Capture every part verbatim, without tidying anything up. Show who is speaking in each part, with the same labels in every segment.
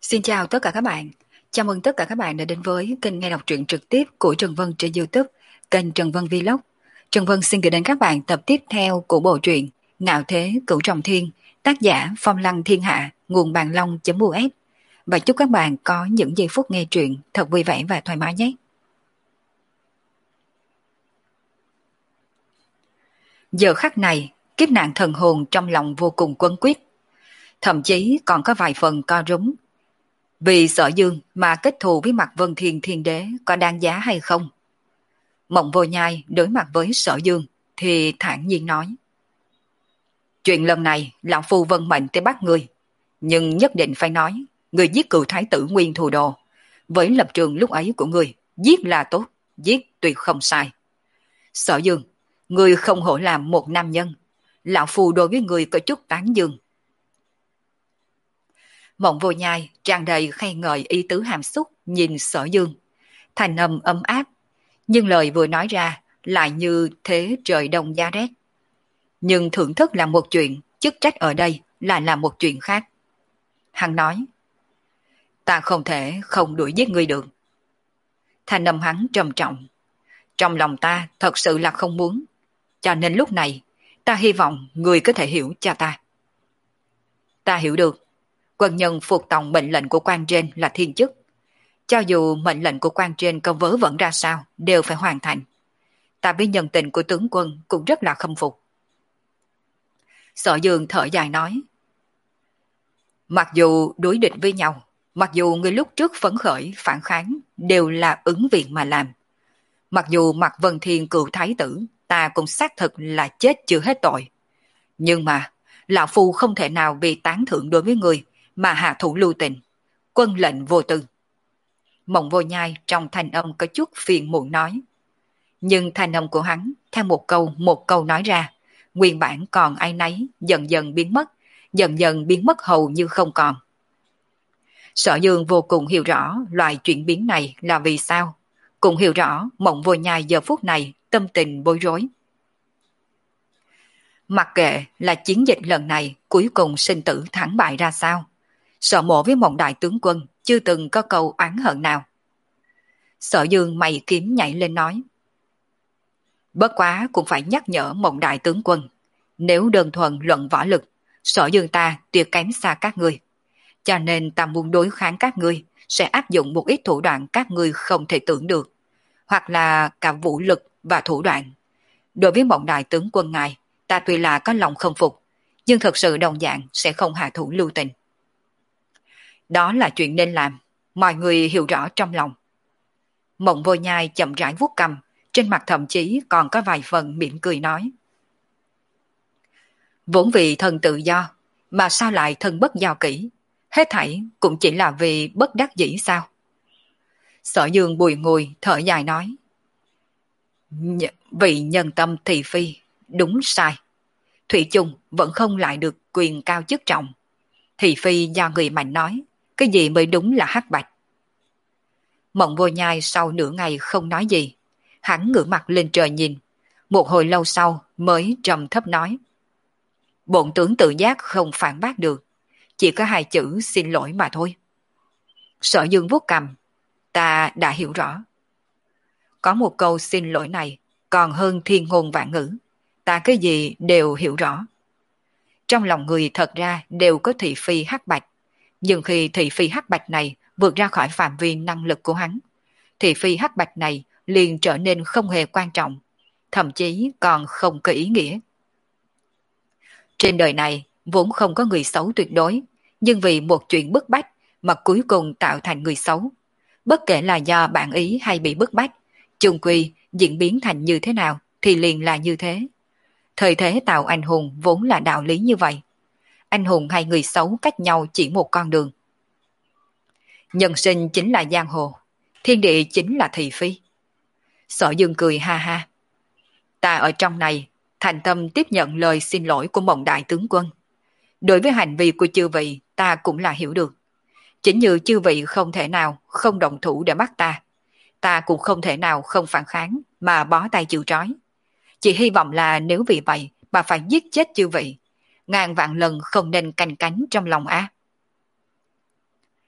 Speaker 1: Xin chào tất cả các bạn. Chào mừng tất cả các bạn đã đến với kênh nghe đọc truyện trực tiếp của Trần Vân trên YouTube, kênh Trần Vân Vlog. Trần Vân xin gửi đến các bạn tập tiếp theo của bộ truyện Ngạo Thế Cửu Trọng Thiên, tác giả Phong Lăng Thiên Hạ, nguồn bàn long.us. Và chúc các bạn có những giây phút nghe truyện thật vui vẻ và thoải mái nhé. Giờ khắc này, kiếp nạn thần hồn trong lòng vô cùng quấn quýt, thậm chí còn có vài phần co rúm. Vì Sở Dương mà kết thù với Mạc Vân Thiên Thiên Đế có đáng giá hay không? Mộng Vô Nhai đối mặt với Sở Dương thì thản nhiên nói: chuyện lần này lão phu vân mệnh tới bắt ngươi, nhưng nhất định phải nói ngươi giết cựu thái tử Nguyên Thù Đồ. Với lập trường lúc ấy của ngươi, giết là tốt, giết tuyệt không sai. Sở Dương, ngươi không hổ làm một nam nhân, lão phu đối với ngươi có chút tán dương. Mộng Vô Nhai tràn đầy khen ngợi ý tứ hàm xúc nhìn Sở Dương, thành âm ấm áp, nhưng lời vừa nói ra lại như thế trời đông giá rét. Nhưng thưởng thức là một chuyện, chức trách ở đây lại là một chuyện khác. Hắn nói: ta không thể không đuổi giết ngươi được. Thành âm hắn trầm trọng: trong lòng ta thật sự là không muốn, cho nên lúc này ta hy vọng ngươi có thể hiểu cho ta. Ta hiểu được, quân nhân phục tòng mệnh lệnh của quan trên là thiên chức. Cho dù mệnh lệnh của quan trên có vớ vẩn ra sao, đều phải hoàn thành. Ta với nhân tình của tướng quân cũng rất là khâm phục. Sở Dương thở dài nói: mặc dù đối địch với nhau, mặc dù người lúc trước phấn khởi, phản kháng đều là ứng viện mà làm. Mặc dù Mạc Vân Thiên cựu thái tử, ta cũng xác thực là chết chưa hết tội. Nhưng mà, lão phu không thể nào vì tán thưởng đối với người mà hạ thủ lưu tình, quân lệnh vô tư. Mộng Vô Nhai trong thanh âm có chút phiền muộn nói. Nhưng thanh âm của hắn theo một câu một câu nói ra, nguyên bản còn áy náy dần dần biến mất, dần dần biến mất hầu như không còn. Sở Dương vô cùng hiểu rõ loại chuyển biến này là vì sao, cũng hiểu rõ Mộng Vô Nhai giờ phút này tâm tình bối rối. Mặc kệ là chiến dịch lần này cuối cùng sinh tử thắng bại ra sao, Sở Mộ với Mộng Đại tướng quân chưa từng có câu oán hận nào. Sở Dương mày kiếm nhảy lên nói: bất quá cũng phải nhắc nhở Mộng Đại tướng quân, nếu đơn thuần luận võ lực, Sở Dương ta tuyệt kém xa các ngươi. Cho nên ta muốn đối kháng các ngươi, sẽ áp dụng một ít thủ đoạn các ngươi không thể tưởng được, hoặc là cả vũ lực và thủ đoạn. Đối với Mộng Đại tướng quân ngài, ta tuy là có lòng không phục, nhưng thật sự đồng dạng sẽ không hạ thủ lưu tình. Đó là chuyện nên làm, mọi người hiểu rõ trong lòng. Mộng Vô Nhai chậm rãi vuốt cằm, trên mặt thậm chí còn có vài phần mỉm cười nói: vốn vì thân tự do, mà sao lại thân bất do kỹ, hết thảy cũng chỉ là vì bất đắc dĩ sao? Sở Dương bùi ngùi thở dài nói: Nh- vì nhân tâm thị phi, đúng sai. Thủy chung vẫn không lại được quyền cao chức trọng. Thị phi do người mạnh nói, cái gì mới đúng là hắc bạch. Mộng Vô Nhai sau nửa ngày không nói gì, hắn ngửa mặt lên trời nhìn, một hồi lâu sau mới trầm thấp nói: bổn tướng tự giác không phản bác được, chỉ có hai chữ xin lỗi mà thôi. Sở Dương vuốt cằm: ta đã hiểu rõ. Có một câu xin lỗi này còn hơn thiên ngôn vạn ngữ, ta cái gì đều hiểu rõ. Trong lòng người thật ra đều có thị phi hắc bạch, nhưng khi thị phi hắc bạch này vượt ra khỏi phạm vi năng lực của hắn, thị phi hắc bạch này liền trở nên không hề quan trọng, thậm chí còn không có ý nghĩa. Trên đời này vốn không có người xấu tuyệt đối, nhưng vì một chuyện bức bách mà cuối cùng tạo thành người xấu. Bất kể là do bản ý hay bị bức bách, chung quy diễn biến thành như thế nào thì liền là như thế. Thời thế tạo anh hùng vốn là đạo lý như vậy. Anh hùng hay người xấu cách nhau chỉ một con đường. Nhân sinh chính là giang hồ, thiên địa chính là thị phi. Sở Dương cười ha ha: ta ở trong này thành tâm tiếp nhận lời xin lỗi của Mộng Đại tướng quân. Đối với hành vi của chư vị ta cũng là hiểu được. Chính như chư vị không thể nào không động thủ để bắt ta, ta cũng không thể nào không phản kháng mà bó tay chịu trói. Chỉ hy vọng là nếu vì vậy mà phải giết chết chư vị, ngàn vạn lần không nên canh cánh trong lòng á.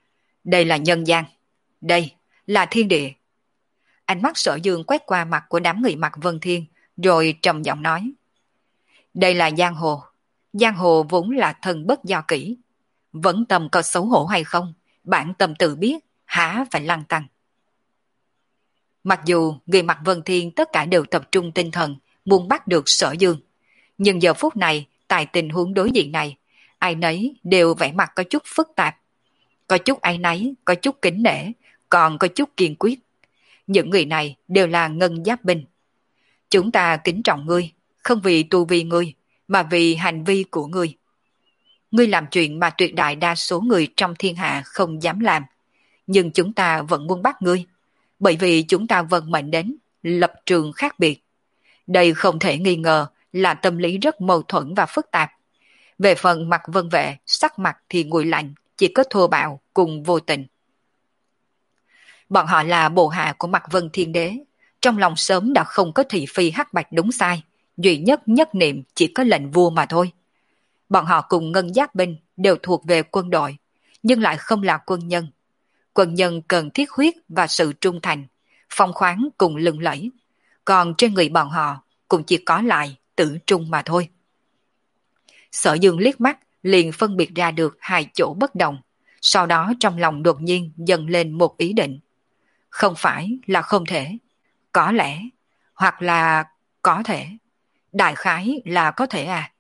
Speaker 1: Đây là nhân gian, đây là thiên địa. Ánh mắt Sở Dương quét qua mặt của đám người mặc Vân Thiên, rồi trầm giọng nói. Đây là giang hồ, giang hồ vốn là thần bất do kỷ. Vẫn tâm có xấu hổ hay không, bản tâm tự biết, há phải lăng tăng. Mặc dù người mặc Vân Thiên tất cả đều tập trung tinh thần, muốn bắt được Sở Dương. Nhưng giờ phút này, tại tình huống đối diện này, ai nấy đều vẻ mặt có chút phức tạp. Có chút áy náy, có chút kính nể, còn có chút kiên quyết. Những người này đều là ngân giáp binh. Chúng ta kính trọng ngươi, không vì tu vi ngươi, mà vì hành vi của ngươi. Ngươi làm chuyện mà tuyệt đại đa số người trong thiên hạ không dám làm. Nhưng chúng ta vẫn muốn bắt ngươi, bởi vì chúng ta vận mệnh đến, lập trường khác biệt. Đây không thể nghi ngờ là tâm lý rất mâu thuẫn và phức tạp. Về phần mặt Vân Vệ, sắc mặt thì nguội lạnh, chỉ có thô bạo cùng vô tình. Bọn họ là bộ hạ của Mạc Vân Thiên Đế, trong lòng sớm đã không có thị phi hắc bạch đúng sai, duy nhất nhất niệm chỉ có lệnh vua mà thôi. Bọn họ cùng ngân giáp binh đều thuộc về quân đội, nhưng lại không là quân nhân. Quân nhân cần thiết huyết và sự trung thành, phong khoáng cùng lừng lẫy, còn trên người bọn họ cũng chỉ có lại tử trung mà thôi. Sở Dương liếc mắt liền phân biệt ra được hai chỗ bất đồng, sau đó trong lòng đột nhiên dâng lên một ý định. Không phải là không thể, có lẽ, hoặc là có thể, đại khái là có thể à.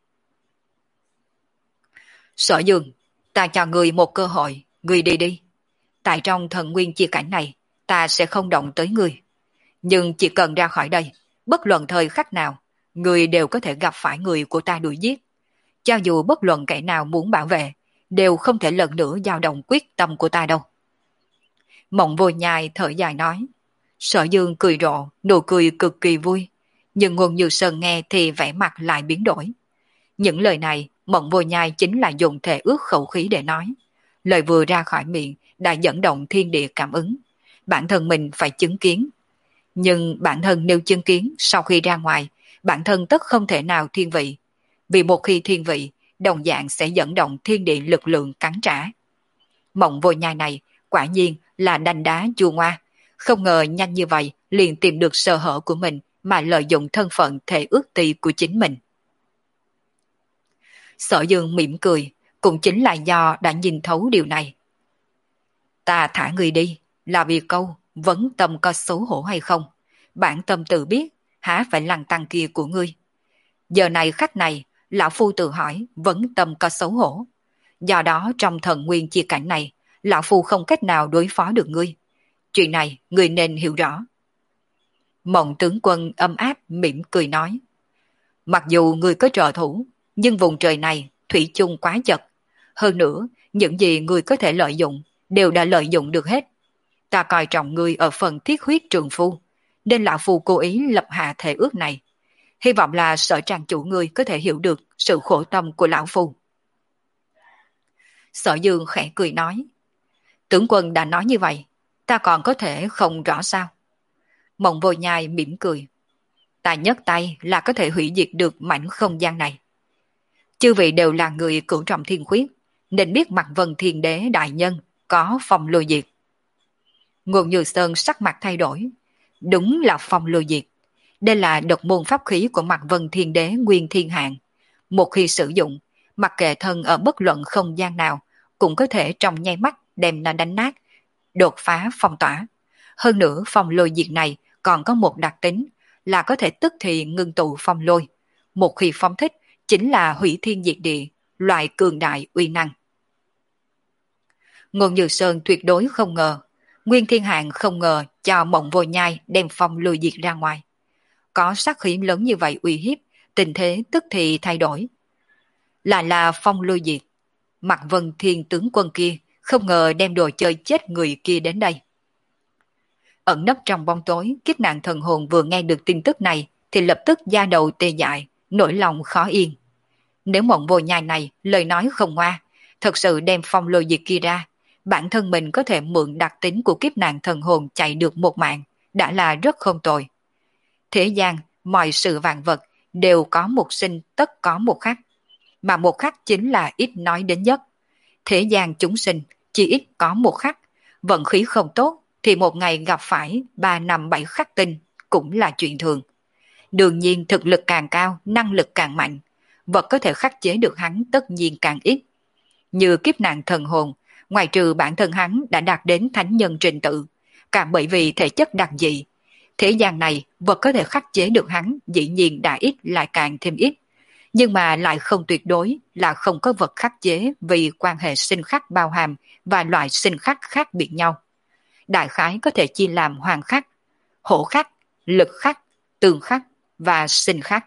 Speaker 1: Sở Dương, ta cho người một cơ hội, người đi đi. Tại trong thần nguyên chia cảnh này, ta sẽ không động tới người. Nhưng chỉ cần ra khỏi đây, bất luận thời khắc nào, người đều có thể gặp phải người của ta đuổi giết. Cho dù bất luận kẻ nào muốn bảo vệ, đều không thể lần nữa dao động quyết tâm của ta đâu. Mộng Vô Nhai thở dài nói. Sở Dương cười rộ, nụ cười cực kỳ vui. Nhưng Ngôn Như Sơn nghe thì vẻ mặt lại biến đổi. Những lời này, Mộng Vô Nhai chính là dùng thể ước khẩu khí để nói. Lời vừa ra khỏi miệng đã dẫn động thiên địa cảm ứng. Bản thân mình phải chứng kiến. Nhưng bản thân nếu chứng kiến sau khi ra ngoài, bản thân tất không thể nào thiên vị. Vì một khi thiên vị, đồng dạng sẽ dẫn động thiên địa lực lượng cắn trả. Mộng Vô Nhai này quả nhiên là đanh đá chua ngoa, không ngờ nhanh như vậy liền tìm được sơ hở của mình mà lợi dụng thân phận thể ước tỳ của chính mình. Sở Dương mỉm cười, cũng chính là do đã nhìn thấu điều này. Ta thả người đi, là vì câu vấn tâm có xấu hổ hay không, bản tâm tự biết, há phải lăng tăng kia của ngươi. Giờ này khắc này, lão phu tự hỏi vấn tâm có xấu hổ. Do đó trong thần nguyên chia cảnh này, lão phu không cách nào đối phó được ngươi. Chuyện này ngươi nên hiểu rõ. Mộng tướng quân ấm áp mỉm cười nói. Mặc dù ngươi có trợ thủ, nhưng vùng trời này thủy chung quá chật. Hơn nữa, những gì ngươi có thể lợi dụng đều đã lợi dụng được hết. Ta coi trọng ngươi ở phần thiết huyết trường phu, nên lão phu cố ý lập hạ thể ước này. Hy vọng là Sở trang chủ ngươi có thể hiểu được sự khổ tâm của lão phu. Sở Dương khẽ cười nói. Tướng quân đã nói như vậy, ta còn có thể không rõ sao? Mộng Vô Nhai mỉm cười. Ta nhấc tay là có thể hủy diệt được mảnh không gian này. Chư vị đều là người cửu trọng thiên khuyết, nên biết Mạc Vân Thiên Đế đại nhân có phong lôi diệt. Ngôn Như Sơn sắc mặt thay đổi. Đúng là phong lôi diệt. Đây là độc môn pháp khí của Mạc Vân Thiên Đế Nguyên Thiên Hạng. Một khi sử dụng, mặc kệ thân ở bất luận không gian nào, cũng có thể trong nháy mắt đem nó đánh nát, đột phá phong tỏa. Hơn nữa phong lôi diệt này còn có một đặc tính là có thể tức thì ngưng tụ phong lôi. Một khi phong thích chính là hủy thiên diệt địa, loại cường đại uy năng. Ngôn Như Sơn tuyệt đối không ngờ, Nguyên Thiên Hạng không ngờ cho Mộng Vô Nhai đem phong lôi diệt ra ngoài. Có sát khí lớn như vậy uy hiếp, tình thế tức thì thay đổi. Là là phong lôi diệt. Mạc Vân Thiên tướng quân kia không ngờ đem đồ chơi chết người kia đến đây. Ẩn nấp trong bóng tối, kiếp nạn thần hồn vừa nghe được tin tức này thì lập tức da đầu tê dại, nỗi lòng khó yên. Nếu Mộng Vô Nhai này lời nói không ngoa, thật sự đem phong lôi diệt kia ra, bản thân mình có thể mượn đặc tính của kiếp nạn thần hồn chạy được một mạng, đã là rất không tồi. Thế gian, mọi sự vạn vật đều có một sinh tất có một khắc, mà một khắc chính là ít nói đến nhất. Thế gian chúng sinh chỉ ít có một khắc, Vận khí không tốt thì một ngày gặp phải ba năm bảy khắc tinh cũng là chuyện thường. Đương nhiên thực lực càng cao, năng lực càng mạnh, vật có thể khắc chế được hắn tất nhiên càng ít. Như kiếp nạn thần hồn, ngoài trừ bản thân hắn đã đạt đến thánh nhân trình tự, càng bởi vì thể chất đặc dị. Thế gian này, vật có thể khắc chế được hắn dĩ nhiên đã ít lại càng thêm ít. Nhưng mà lại không tuyệt đối là không có vật khắc chế vì quan hệ sinh khắc bao hàm và loại sinh khắc khác biệt nhau. Đại khái có thể chia làm hoàng khắc, hổ khắc, lực khắc, tường khắc và sinh khắc.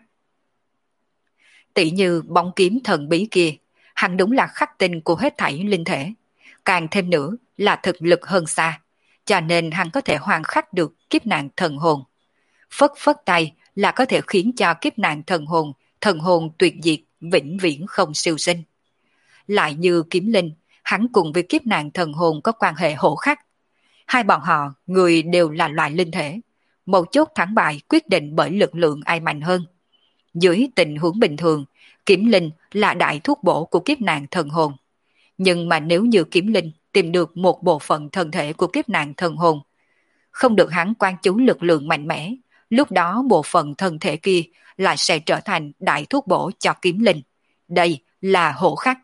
Speaker 1: Tỷ như bóng kiếm thần bí kia, hắn đúng là khắc tinh của hết thảy linh thể. Càng thêm nữa là thực lực hơn xa, cho nên hắn có thể hoàn khắc được kiếp nạn thần hồn. Phất phất tay là có thể khiến cho kiếp nạn thần hồn, thần hồn tuyệt diệt, vĩnh viễn không siêu sinh. Lại như kiếm linh, hắn cùng với kiếp nạn thần hồn có quan hệ hổ khắc. Hai bọn họ, người đều là loại linh thể. Một chốt thắng bại quyết định bởi lực lượng ai mạnh hơn. Dưới tình huống bình thường, kiếm linh là đại thuốc bổ của kiếp nạn thần hồn. Nhưng mà nếu như kiếm linh tìm được một bộ phận thân thể của kiếp nạn thần hồn, không được hắn quan chú lực lượng mạnh mẽ, lúc đó bộ phận thân thể kia lại sẽ trở thành đại thuốc bổ cho kiếm linh. Đây là hổ khắc.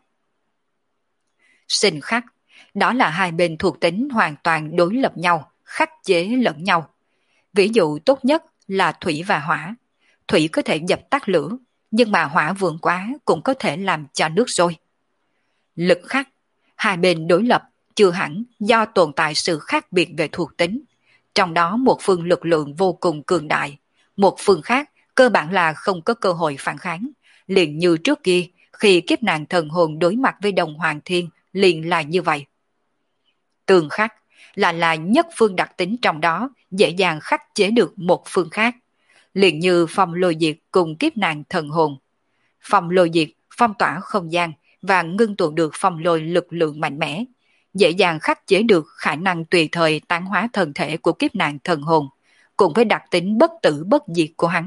Speaker 1: Sinh khắc, đó là hai bên thuộc tính hoàn toàn đối lập nhau, khắc chế lẫn nhau. Ví dụ tốt nhất là thủy và hỏa. Thủy có thể dập tắt lửa, nhưng mà hỏa vượng quá cũng có thể làm cho nước sôi. Lực khắc, hai bên đối lập chưa hẳn do tồn tại sự khác biệt về thuộc tính. Trong đó một phương lực lượng vô cùng cường đại, một phương khác cơ bản là không có cơ hội phản kháng. Liền như trước kia, khi kiếp nạn thần hồn đối mặt với Đồng Hoàng Thiên liền là như vậy. Tường khắc là là nhất phương đặc tính trong đó dễ dàng khắc chế được một phương khác. Liền như phong lôi diệt cùng kiếp nạn thần hồn. Phong lôi diệt phong tỏa không gian và ngưng tụ được phong lôi lực lượng mạnh mẽ, dễ dàng khắc chế được khả năng tùy thời tán hóa thân thể của kiếp nạn thần hồn, cùng với đặc tính bất tử bất diệt của hắn.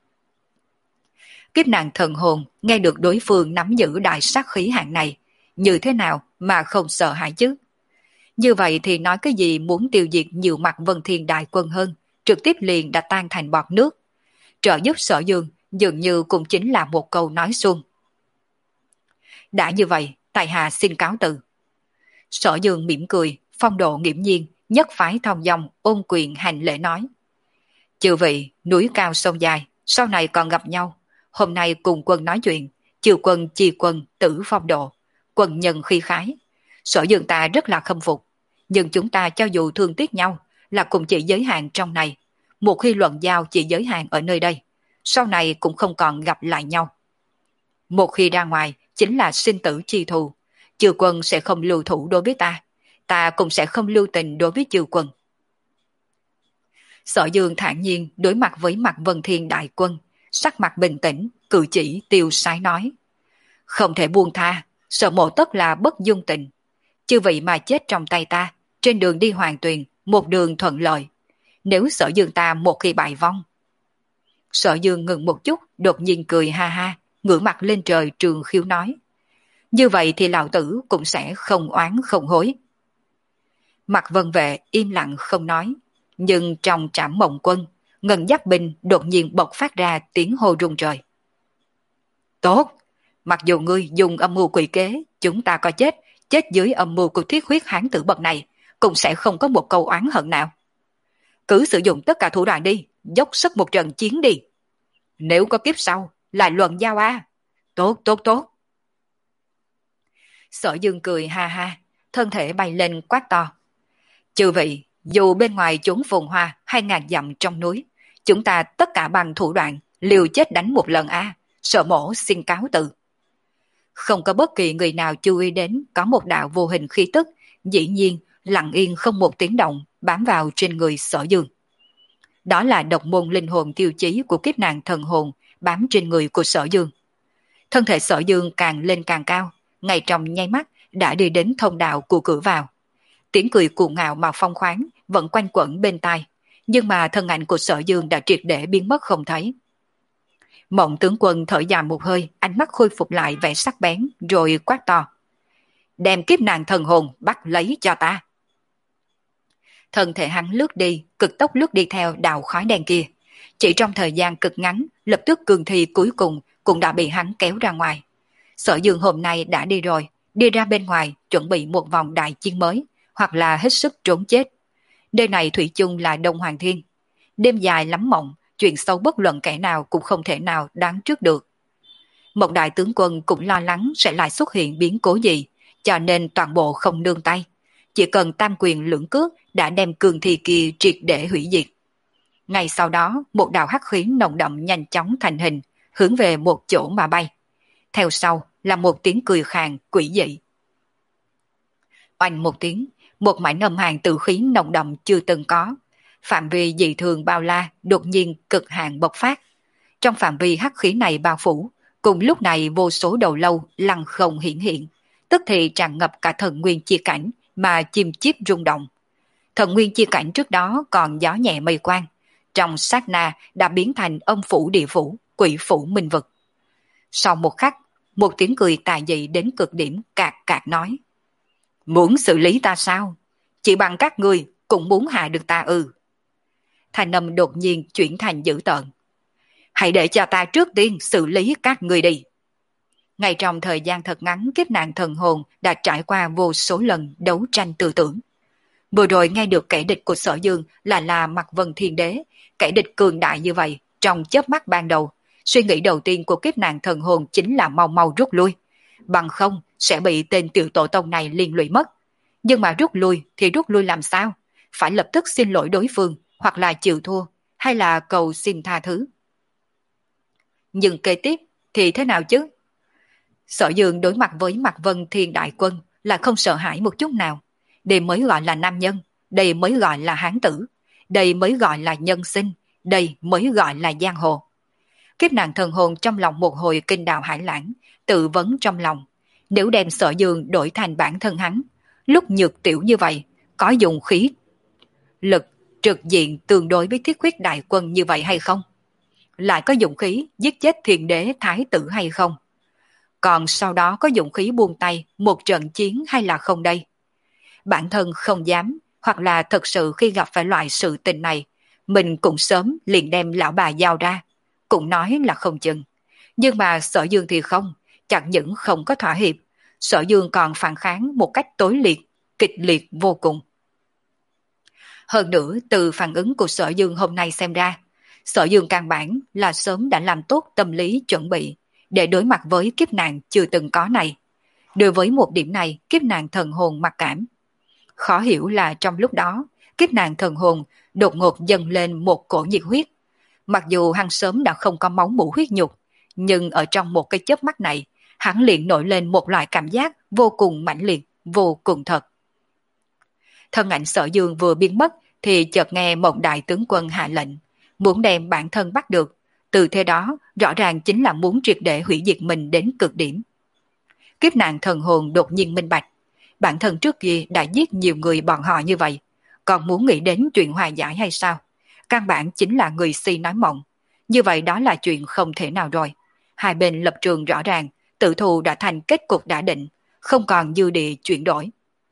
Speaker 1: Kiếp nạn thần hồn nghe được đối phương nắm giữ đại sát khí hạng này, như thế nào mà không sợ hãi chứ? Như vậy thì nói cái gì muốn tiêu diệt nhiều mặt Vân Thiên đại quân hơn, trực tiếp liền đã tan thành bọt nước. Trợ giúp Sở Dương dường như cũng chính là một câu nói suông. Đã như vậy, tại hạ xin cáo từ. Sở Dương mỉm cười, phong độ nghiễm nhiên, nhất phái thong dong, ôn quyền hành lễ nói. Chư vị, núi cao sông dài, sau này còn gặp nhau. Hôm nay cùng quân nói chuyện, chư quân chi quân tử phong độ, quân nhân khi khái. Sở Dương ta rất là khâm phục, nhưng chúng ta cho dù thương tiếc nhau là cũng chỉ giới hạn trong này. Một khi luận giao chỉ giới hạn ở nơi đây, sau này cũng không còn gặp lại nhau. Một khi ra ngoài chính là sinh tử chi thù, chư quân sẽ không lưu thủ đối với ta, ta cũng sẽ không lưu tình đối với chư quân. Sở Dương thản nhiên đối mặt với mặt Vân Thiên đại quân, sắc mặt bình tĩnh, cử chỉ tiêu sái nói. Không thể buông tha, Sở Mộ tất là bất dung tình. Chư vị mà chết trong tay ta, trên đường đi Hoàng Tuyền, một đường thuận lợi. Nếu Sở Dương ta một khi bại vong. Sở Dương ngừng một chút, đột nhiên cười ha ha, ngửa mặt lên trời trường khiếu nói. Như vậy thì lão tử cũng sẽ không oán không hối. Mặt Vân Vệ im lặng không nói, nhưng trong Trảm Mộng Quân, Ngân Giác Binh đột nhiên bộc phát ra tiếng hô rung trời. Tốt, mặc dù ngươi dùng âm mưu quỷ kế, chúng ta có chết, chết dưới âm mưu của thiết huyết hán tử bậc này, cũng sẽ không có một câu oán hận nào. Cứ sử dụng tất cả thủ đoạn đi, dốc sức một trận chiến đi. Nếu có kiếp sau, lại luận giao a. Tốt, tốt, tốt. Sở Dương cười ha ha, thân thể bay lên quát to. Chư vị, dù bên ngoài chốn phồn hoa hay ngàn dặm trong núi, chúng ta tất cả bằng thủ đoạn, liều chết đánh một lần a. Sở Mổ xin cáo từ. Không có bất kỳ người nào chú ý đến có một đạo vô hình khí tức, dĩ nhiên lặng yên không một tiếng động bám vào trên người Sở Dương. Đó là độc môn linh hồn tiêu chí của kiếp nạn thần hồn bám trên người của Sở Dương. Thân thể Sở Dương càng lên càng cao, ngay trong nháy mắt đã đi đến thông đạo của cửa vào. Tiếng cười cuồng ngạo mà phong khoáng vẫn quanh quẩn bên tai, nhưng mà thân ảnh của Sở Dương đã triệt để biến mất không thấy. Mộng tướng quân thở dài một hơi, ánh mắt khôi phục lại vẻ sắc bén, rồi quát to. Đem kiếp nạn thần hồn bắt lấy cho ta. Thân thể hắn lướt đi, cực tốc lướt đi theo đạo khói đen kia. Chỉ trong thời gian cực ngắn, lập tức cường thi cuối cùng cũng đã bị hắn kéo ra ngoài. Sở Dương hôm nay đã đi rồi, đi ra bên ngoài chuẩn bị một vòng đại chiến mới, hoặc là hết sức trốn chết. Nơi này thủy chung là Đông Hoàng Thiên. Đêm dài lắm mộng, chuyện xấu bất luận kẻ nào cũng không thể nào đoán trước được. Một đại tướng quân cũng lo lắng sẽ lại xuất hiện biến cố gì, cho nên toàn bộ không nương tay. Chỉ cần tam quyền lưỡng cước đã đem cường thi kia triệt để hủy diệt. Ngay sau đó, một đạo hắc khí nồng đậm nhanh chóng thành hình, hướng về một chỗ mà bay. Theo sau là một tiếng cười khàn quỷ dị. Oanh một tiếng, một mảnh âm hàn tử khí nồng đậm chưa từng có. Phạm vi dị thường bao la đột nhiên cực hạn bộc phát. Trong phạm vi hắc khí này bao phủ, cùng lúc này vô số đầu lâu lăng không hiển hiện, tức thì tràn ngập cả thần nguyên chi cảnh mà chim chiếp rung động. Thần nguyên chi cảnh trước đó còn gió nhẹ mây quang, trong sát na đã biến thành âm phủ địa phủ, quỷ phủ minh vực. Sau một khắc, một tiếng cười tà dị đến cực điểm cạc cạc nói: Muốn xử lý ta sao? Chỉ bằng các ngươi cũng muốn hạ được ta ư? Thanh âm đột nhiên chuyển thành dữ tợn. Hãy để cho ta trước tiên xử lý các ngươi đi. Ngay trong thời gian thật ngắn, kiếp nạn thần hồn đã trải qua vô số lần đấu tranh tư tưởng. Vừa rồi nghe được kẻ địch của Sở Dương là là Mạc Vân Thiên Đế, kẻ địch cường đại như vậy, trong chớp mắt ban đầu, suy nghĩ đầu tiên của kiếp nạn thần hồn chính là mau mau rút lui, bằng không sẽ bị tên tiểu tổ tông này liên lụy mất. Nhưng mà rút lui thì rút lui làm sao? Phải lập tức xin lỗi đối phương, hoặc là chịu thua, hay là cầu xin tha thứ. Nhưng kế tiếp thì thế nào chứ? Sở Dương đối mặt với Mạc Vân Thiên Đại Quân là không sợ hãi một chút nào. Đây mới gọi là nam nhân, đây mới gọi là hán tử, đây mới gọi là nhân sinh, đây mới gọi là giang hồ. Kiếp nạn thần hồn trong lòng một hồi kinh đào hải lãng, tự vấn trong lòng. Nếu đem Sở Dương đổi thành bản thân hắn, lúc nhược tiểu như vậy, có dùng khí lực trực diện tương đối với thiết huyết đại quân như vậy hay không? Lại có dụng khí giết chết thiền đế thái tử hay không? Còn sau đó có dụng khí buông tay một trận chiến hay là không đây? Bản thân không dám, hoặc là thật sự khi gặp phải loại sự tình này, mình cũng sớm liền đem lão bà giao ra, cũng nói là không chừng. Nhưng mà Sở Dương thì không, chẳng những không có thỏa hiệp, Sở Dương còn phản kháng một cách tối liệt, kịch liệt vô cùng. Hơn nữa, từ phản ứng của Sở Dương hôm nay xem ra, Sở Dương căn bản là sớm đã làm tốt tâm lý chuẩn bị để đối mặt với kiếp nạn chưa từng có này. Đối với một điểm này, kiếp nạn thần hồn mặc cảm. Khó hiểu là trong lúc đó, kiếp nạn thần hồn đột ngột dâng lên một cổ nhiệt huyết. Mặc dù hắn sớm đã không có máu mủ huyết nhục, nhưng ở trong một cái chớp mắt này, hắn liền nổi lên một loại cảm giác vô cùng mãnh liệt, vô cùng thật. Thân ảnh Sở Dương vừa biến mất thì chợt nghe một đại tướng quân hạ lệnh, muốn đem bản thân bắt được. Từ thế đó rõ ràng chính là muốn triệt để hủy diệt mình đến cực điểm. Kiếp nạn thần hồn đột nhiên minh bạch, bản thân trước kia đã giết nhiều người bọn họ như vậy, còn muốn nghĩ đến chuyện hòa giải hay sao? Căn bản chính là người si nói mộng. Như vậy đó là chuyện không thể nào rồi. Hai bên lập trường rõ ràng, tự thù đã thành kết cục đã định, không còn dư địa chuyển đổi.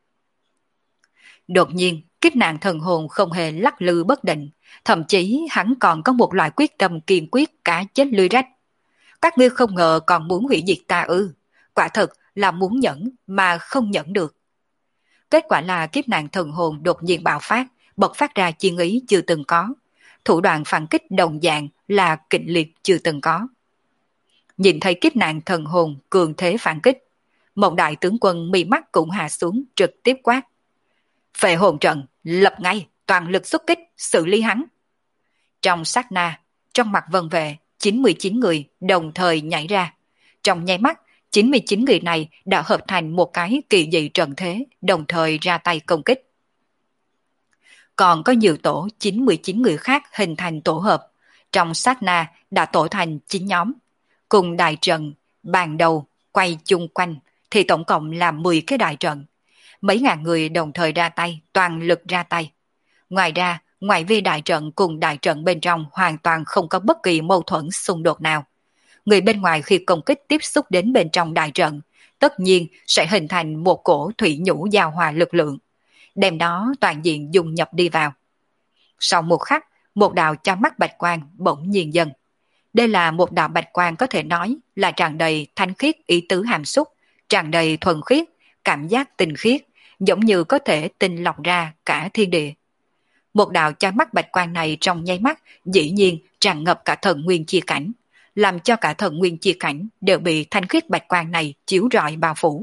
Speaker 1: Đột nhiên, kiếp nạn thần hồn không hề lắc lư bất định, thậm chí hắn còn có một loại quyết tâm kiên quyết cá chết lưới rách. Các ngươi không ngờ còn muốn hủy diệt ta ư? Quả thật là muốn nhẫn mà không nhẫn được. Kết quả là kiếp nạn thần hồn đột nhiên bạo phát, bộc phát ra chiến ý chưa từng có. Thủ đoạn phản kích đồng dạng là kịch liệt chưa từng có. Nhìn thấy kiếp nạn thần hồn cường thế phản kích, một đại tướng quân mi mắt cũng hạ xuống trực tiếp quát: Phệ hồn trận, lập ngay, toàn lực xuất kích, xử lý hắn. Trong sát na, trong mặt vân vệ, chín mươi chín người đồng thời nhảy ra. Trong nháy mắt, chín mươi chín người này đã hợp thành một cái kỳ dị trận thế, đồng thời ra tay công kích. Còn có nhiều tổ chín mươi chín người khác hình thành tổ hợp, trong sát na đã tổ thành chín nhóm. Cùng đại trận, bàn đầu, quay chung quanh, thì tổng cộng là mười cái đại trận. Mấy ngàn người đồng thời ra tay, toàn lực ra tay. Ngoài ra, ngoại vi đại trận cùng đại trận bên trong hoàn toàn không có bất kỳ mâu thuẫn xung đột nào. Người bên ngoài khi công kích tiếp xúc đến bên trong đại trận, tất nhiên sẽ hình thành một cổ thủy nhũ giao hòa lực lượng. đem nó toàn diện dung nhập đi vào. Sau một khắc, một đạo cho mắt bạch quang bỗng nhiên dần. Đây là một đạo bạch quang có thể nói là tràn đầy thanh khiết ý tứ hàm xúc, tràn đầy thuần khiết, cảm giác tinh khiết, giống như có thể tinh lọc ra cả thiên địa. Một đạo cho mắt bạch quang này trong nháy mắt dĩ nhiên tràn ngập cả thần nguyên chi cảnh, làm cho cả thần nguyên chi cảnh đều bị thanh khiết bạch quang này chiếu rọi bao phủ.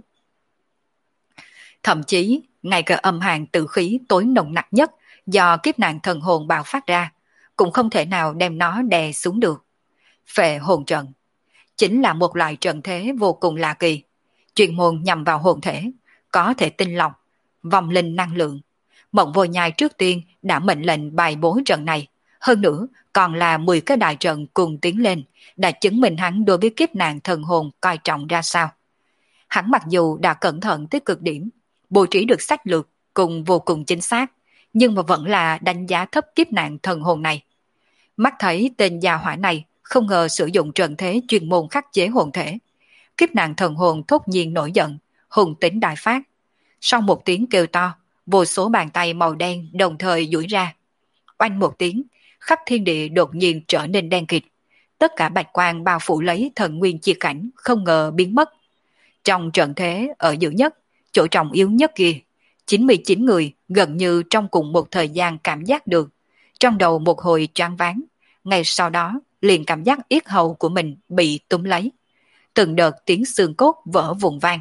Speaker 1: Thậm chí, ngay cả âm hàn tử khí tối nồng nặc nhất do kiếp nạn thần hồn bạo phát ra, cũng không thể nào đem nó đè xuống được. Phệ hồn trận chính là một loại trận thế vô cùng lạ kỳ, chuyên môn nhằm vào hồn thể, có thể tinh lọc, vòng linh năng lượng. Mộng Vô Nhai trước tiên đã mệnh lệnh bài bố trận này, hơn nữa còn là mười cái đại trận cùng tiến lên, đã chứng minh hắn đối với kiếp nạn thần hồn coi trọng ra sao. Hắn mặc dù đã cẩn thận tới cực điểm, bố trí được sách lược cùng vô cùng chính xác, nhưng mà vẫn là đánh giá thấp kiếp nạn thần hồn này. Mắt thấy tên gia hỏa này không ngờ sử dụng trận thế chuyên môn khắc chế hồn thể. Kiếp nạn thần hồn thốt nhiên nổi giận, hùng tính đại phát. Sau một tiếng kêu to, vô số bàn tay màu đen đồng thời duỗi ra. Oanh một tiếng, khắp thiên địa đột nhiên trở nên đen kịt. Tất cả bạch quang bao phủ lấy thần nguyên chi cảnh không ngờ biến mất. Trong trận thế ở giữa nhất, chỗ trọng yếu nhất kia, chín mươi chín người gần như trong cùng một thời gian cảm giác được. Trong đầu một hồi choáng váng, ngay sau đó liền cảm giác yết hầu của mình bị túm lấy. Từng đợt tiếng xương cốt vỡ vụn vang.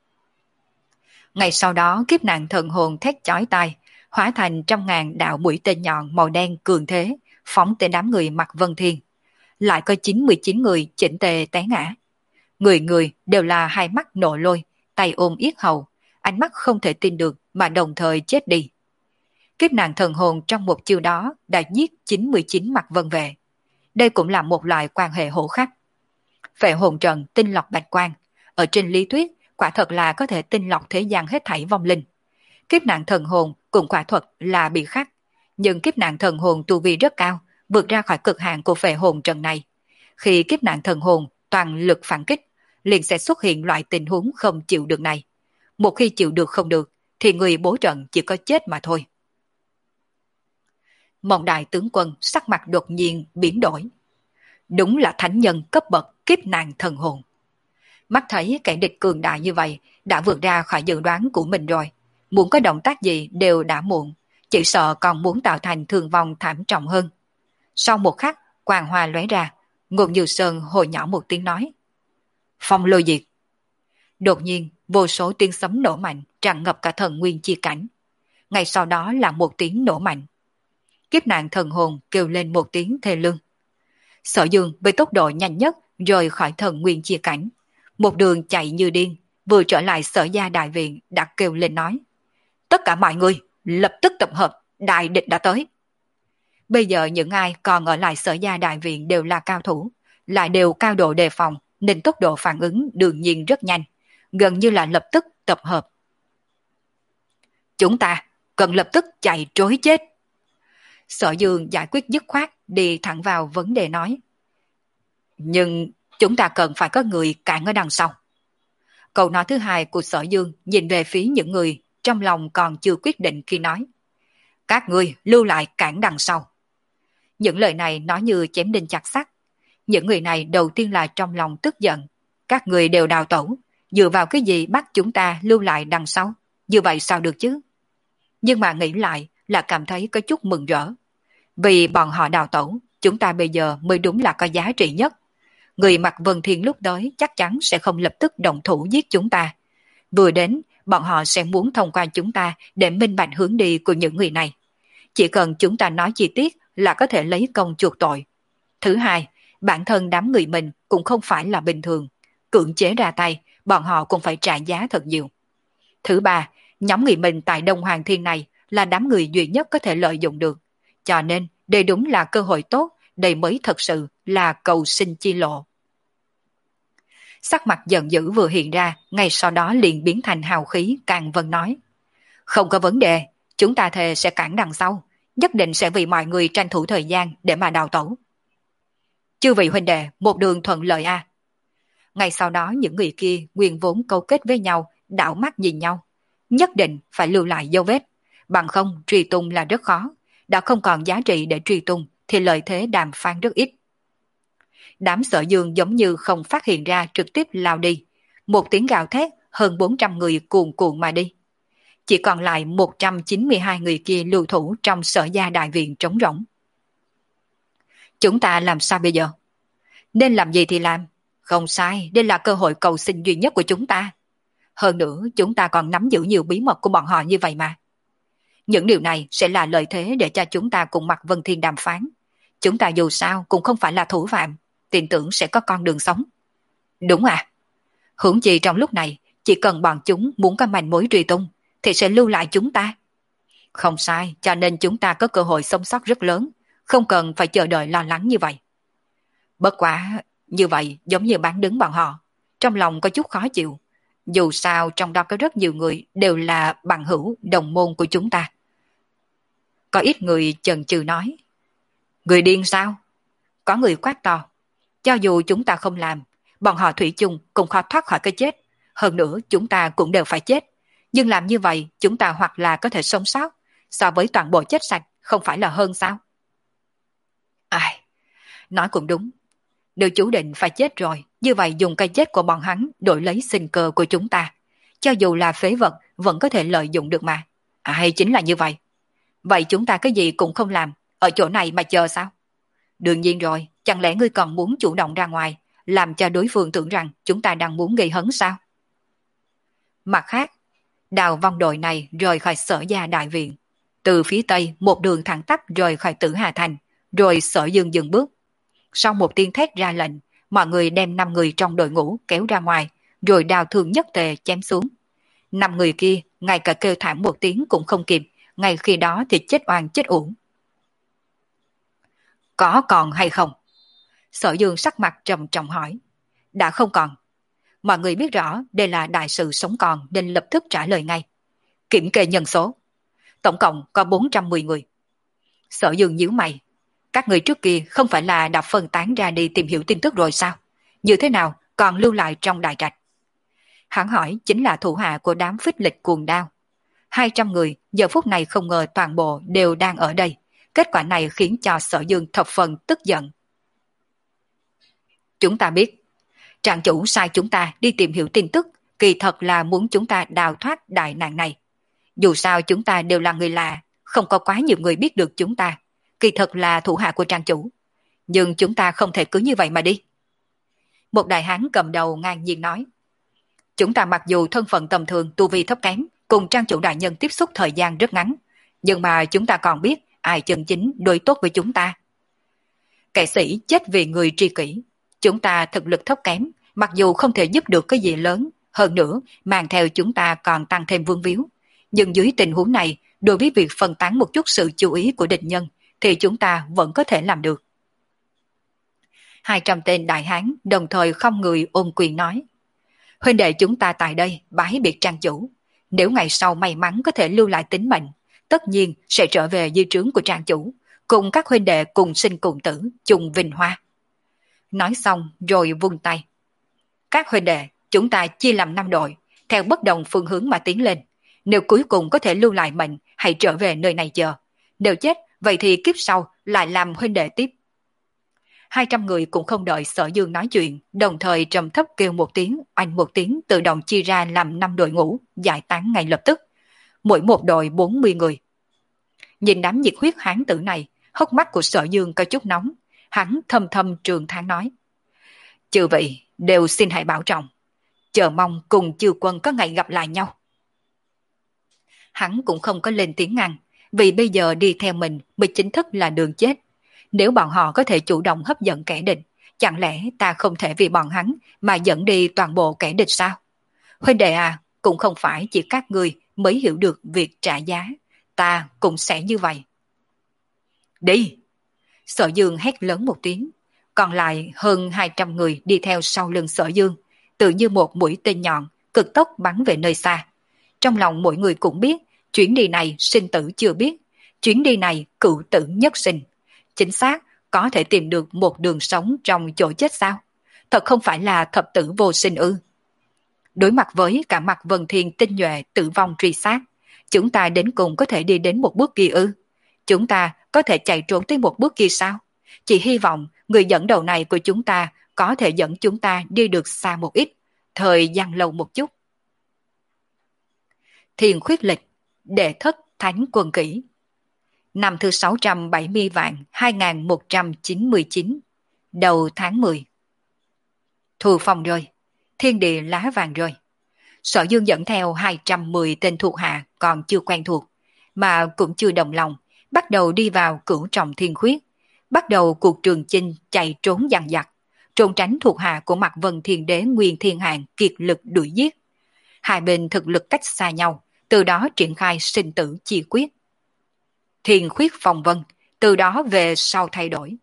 Speaker 1: Ngày sau đó kiếp nạn thần hồn thét chói tai, hóa thành trăm ngàn đạo mũi tên nhọn màu đen cường thế, phóng tới đám người mặc Vân Thiên. Lại có chín mươi chín người chỉnh tề té ngã. Người người đều là hai mắt nổ lôi, tay ôm yết hầu, ánh mắt không thể tin được mà đồng thời chết đi. Kiếp nạn thần hồn trong một chiêu đó đã giết chín mươi chín mặc Vân vệ. Đây cũng là một loại quan hệ hổ khắc. Phệ hồn trận tinh lọc bạch quang, ở trên lý thuyết quả thật là có thể tinh lọc thế gian hết thảy vong linh. Kiếp nạn thần hồn cũng quả thuật là bị khắc, nhưng kiếp nạn thần hồn tu vi rất cao, vượt ra khỏi cực hạn của phệ hồn trận này. Khi kiếp nạn thần hồn toàn lực phản kích, liền sẽ xuất hiện loại tình huống không chịu được này. Một khi chịu được không được, thì người bố trận chỉ có chết mà thôi. Mộng đại tướng quân sắc mặt đột nhiên biến đổi. Đúng là thánh nhân cấp bậc kiếp nạn thần hồn. Mắt thấy kẻ địch cường đại như vậy đã vượt ra khỏi dự đoán của mình rồi. Muốn có động tác gì đều đã muộn, chỉ sợ còn muốn tạo thành thương vong thảm trọng hơn. Sau một khắc, quang hoa lóe ra, Ngôn Như Sơn hồi nhỏ một tiếng nói. Phong lôi diệt. Đột nhiên, vô số tiếng sấm nổ mạnh tràn ngập cả thần nguyên chi cảnh. Ngay sau đó là một tiếng nổ mạnh. Kiếp nạn thần hồn kêu lên một tiếng thê lương. Sở Dương với tốc độ nhanh nhất rời khỏi thần nguyên chi cảnh. Một đường chạy như điên, vừa trở lại Sở Gia đại viện đã kêu lên nói. Tất cả mọi người, lập tức tập hợp, đại địch đã tới. Bây giờ những ai còn ở lại Sở Gia đại viện đều là cao thủ, lại đều cao độ đề phòng, nên tốc độ phản ứng đương nhiên rất nhanh, gần như là lập tức tập hợp. Chúng ta cần lập tức chạy trối chết. Sở Dương giải quyết dứt khoát, đi thẳng vào vấn đề nói. Nhưng chúng ta cần phải có người cản ở đằng sau. Câu nói thứ hai của Sở Dương nhìn về phía những người trong lòng còn chưa quyết định khi nói. Các ngươi lưu lại cản đằng sau. Những lời này nói như chém đinh chặt sắt. Những người này đầu tiên là trong lòng tức giận. Các người đều đào tẩu, dựa vào cái gì bắt chúng ta lưu lại đằng sau? Như vậy sao được chứ? Nhưng mà nghĩ lại là cảm thấy có chút mừng rỡ. Vì bọn họ đào tẩu, chúng ta bây giờ mới đúng là có giá trị nhất. Người mặc Vân Thiên lúc tới chắc chắn sẽ không lập tức động thủ giết chúng ta. Vừa đến, bọn họ sẽ muốn thông qua chúng ta để minh bạch hướng đi của những người này. Chỉ cần chúng ta nói chi tiết là có thể lấy công chuộc tội. Thứ hai, bản thân đám người mình cũng không phải là bình thường. Cưỡng chế ra tay, bọn họ cũng phải trả giá thật nhiều. Thứ ba, nhóm người mình tại Đông Hoàng Thiên này là đám người duy nhất có thể lợi dụng được. Cho nên, đây đúng là cơ hội tốt, đây mới thật sự là cầu sinh chi lộ. Sắc mặt giận dữ vừa hiện ra, ngay sau đó liền biến thành hào khí, Càng Vân nói. Không có vấn đề, chúng ta thề sẽ cản đằng sau, nhất định sẽ vì mọi người tranh thủ thời gian để mà đào tẩu. Chư vị huynh đệ, một đường thuận lợi a. À. Ngay sau đó những người kia nguyên vốn câu kết với nhau, đảo mắt nhìn nhau. Nhất định phải lưu lại dấu vết, Bằng không truy tung là rất khó, đã không còn giá trị để truy tung thì lợi thế đàm phán rất ít. Đám Sở Dương giống như không phát hiện ra, trực tiếp lao đi. Một tiếng gào thét, hơn bốn trăm người cuồn cuộn mà đi. Chỉ còn lại một trăm chín mươi hai người kia lưu thủ trong Sở Gia đại viện trống rỗng. Chúng ta làm sao bây giờ? Nên làm gì thì làm. Không sai, đây là cơ hội cầu sinh duy nhất của chúng ta. Hơn nữa, chúng ta còn nắm giữ nhiều bí mật của bọn họ như vậy mà. Những điều này sẽ là lợi thế để cho chúng ta cùng Mạc Vân Thiên đàm phán. Chúng ta dù sao cũng không phải là thủ phạm, tin tưởng sẽ có con đường sống. Đúng à? Huống chi trong lúc này, chỉ cần bọn chúng muốn có manh mối truy tung, thì sẽ lưu lại chúng ta. Không sai, cho nên chúng ta có cơ hội sống sót rất lớn, không cần phải chờ đợi lo lắng như vậy. Bất quá, như vậy giống như bán đứng bọn họ, trong lòng có chút khó chịu. Dù sao trong đó có rất nhiều người đều là bằng hữu, đồng môn của chúng ta. Có ít người chần chừ nói. Người điên sao? Có người quát to. Cho dù chúng ta không làm, bọn họ thủy chung cũng khó thoát khỏi cái chết. Hơn nữa chúng ta cũng đều phải chết. Nhưng làm như vậy chúng ta hoặc là có thể sống sót, so với toàn bộ chết sạch không phải là hơn sao? Ai, nói cũng đúng. Nếu chú định phải chết rồi, như vậy dùng cái chết của bọn hắn đổi lấy sinh cơ của chúng ta. Cho dù là phế vật vẫn có thể lợi dụng được mà. À, hay chính là như vậy. Vậy chúng ta cái gì cũng không làm, ở chỗ này mà chờ sao? Đương nhiên rồi, chẳng lẽ ngươi còn muốn chủ động ra ngoài, làm cho đối phương tưởng rằng chúng ta đang muốn gây hấn sao? Mặt khác, Đào Vong đội này rời khỏi Sở Gia đại viện. Từ phía tây một đường thẳng tắp rời khỏi Tử Hà Thành, rồi Sở Dương dừng bước. Sau một tiếng thét ra lệnh, mọi người đem năm người trong đội ngũ kéo ra ngoài, rồi đào thương nhất tề chém xuống. Năm người kia, ngay cả kêu thảm một tiếng cũng không kịp, ngay khi đó thì chết oan chết uổng. Có còn hay không? Sở Dương sắc mặt trầm trọng hỏi. Đã không còn. Mọi người biết rõ đây là đại sự sống còn nên lập tức trả lời ngay. Kiểm kê nhân số. Tổng cộng có bốn trăm mười người. Sở Dương nhíu mày. Các người trước kia không phải là đã phân tán ra đi tìm hiểu tin tức rồi sao? Như thế nào còn lưu lại trong đại trạch? Hắn hỏi chính là thủ hạ của đám phích lịch cuồng đao. hai trăm người giờ phút này không ngờ toàn bộ đều đang ở đây. Kết quả này khiến cho Sở Dương thập phần tức giận. Chúng ta biết, Trạng chủ sai chúng ta đi tìm hiểu tin tức, kỳ thật là muốn chúng ta đào thoát đại nạn này. Dù sao chúng ta đều là người lạ, không có quá nhiều người biết được chúng ta. Kỳ thật là thủ hạ của Trang chủ. Nhưng chúng ta không thể cứ như vậy mà đi. Một đại hán cầm đầu ngang nhiên nói. Chúng ta mặc dù thân phận tầm thường, tu vi thấp kém, cùng Trang chủ đại nhân tiếp xúc thời gian rất ngắn, nhưng mà chúng ta còn biết ai chân chính đối tốt với chúng ta. Kẻ sĩ chết vì người tri kỷ. Chúng ta thực lực thấp kém, mặc dù không thể giúp được cái gì lớn, hơn nữa mang theo chúng ta còn tăng thêm vương víu. Nhưng dưới tình huống này, đối với việc phân tán một chút sự chú ý của địch nhân, thì chúng ta vẫn có thể làm được. Hai trăm tên đại hán đồng thời không người ôm quyền nói. Huynh đệ chúng ta tại đây bái biệt Trang chủ. Nếu ngày sau may mắn có thể lưu lại tính mệnh, tất nhiên sẽ trở về di trướng của Trang chủ, cùng các huynh đệ cùng sinh cùng tử, chung vinh hoa. Nói xong rồi vung tay. Các huynh đệ, chúng ta chia làm năm đội, theo bất đồng phương hướng mà tiến lên. Nếu cuối cùng có thể lưu lại mệnh, hãy trở về nơi này chờ. Nếu chết, vậy thì kiếp sau lại làm huynh đệ tiếp. Hai trăm người cũng không đợi Sở Dương nói chuyện, đồng thời trầm thấp kêu một tiếng, oanh một tiếng tự động chia ra làm năm đội ngũ, giải tán ngay lập tức. Mỗi một đội bốn mươi người. Nhìn đám nhiệt huyết hán tử này, hốc mắt của Sở Dương có chút nóng. Hắn thầm thầm trường thán nói. Chư vị đều xin hãy bảo trọng. Chờ mong cùng chư quân có ngày gặp lại nhau. Hắn cũng không có lên tiếng ngăn, vì bây giờ đi theo mình mới chính thức là đường chết. Nếu bọn họ có thể chủ động hấp dẫn kẻ địch, chẳng lẽ ta không thể vì bọn hắn mà dẫn đi toàn bộ kẻ địch sao? Huynh đệ à, cũng không phải chỉ các ngươi mới hiểu được việc trả giá, ta cũng sẽ như vậy. Đi! Sở Dương hét lớn một tiếng, còn lại hơn hai trăm người đi theo sau lưng Sở Dương, tự như một mũi tên nhọn, cực tốc bắn về nơi xa. Trong lòng mỗi người cũng biết, chuyến đi này sinh tử chưa biết, chuyến đi này cựu tử nhất sinh. Chính xác, có thể tìm được một đường sống trong chỗ chết sao? Thật không phải là thập tử vô sinh ư? Đối mặt với cả Mạc Vân Thiên tinh nhuệ tử vong truy sát, Chúng ta đến cùng có thể đi đến một bước kia ư? Chúng ta có thể chạy trốn tới một bước kia sao? Chỉ hy vọng người dẫn đầu này của chúng ta có thể dẫn chúng ta đi được xa một ít, thời gian lâu một chút. Thiền khuyết lịch, đệ thất thánh quân kỷ. Năm thứ sáu trăm bảy mươi vạn hai nghìn một trăm chín mươi chín, đầu tháng mười. Thu phong rơi, thiên địa lá vàng rơi. Sở Dương dẫn theo hai trăm mười tên thuộc hạ còn chưa quen thuộc, mà cũng chưa đồng lòng, bắt đầu đi vào cửu trọng thiên khuyết, bắt đầu cuộc trường chinh chạy trốn dằn vặt, trốn tránh thuộc hạ của Mạc Vân Thiên Đế Nguyên Thiên Hạng kiệt lực đuổi giết. Hai bên thực lực cách xa nhau, từ đó triển khai sinh tử chi quyết. Thiên khuyết phong vân, từ đó về sau thay đổi.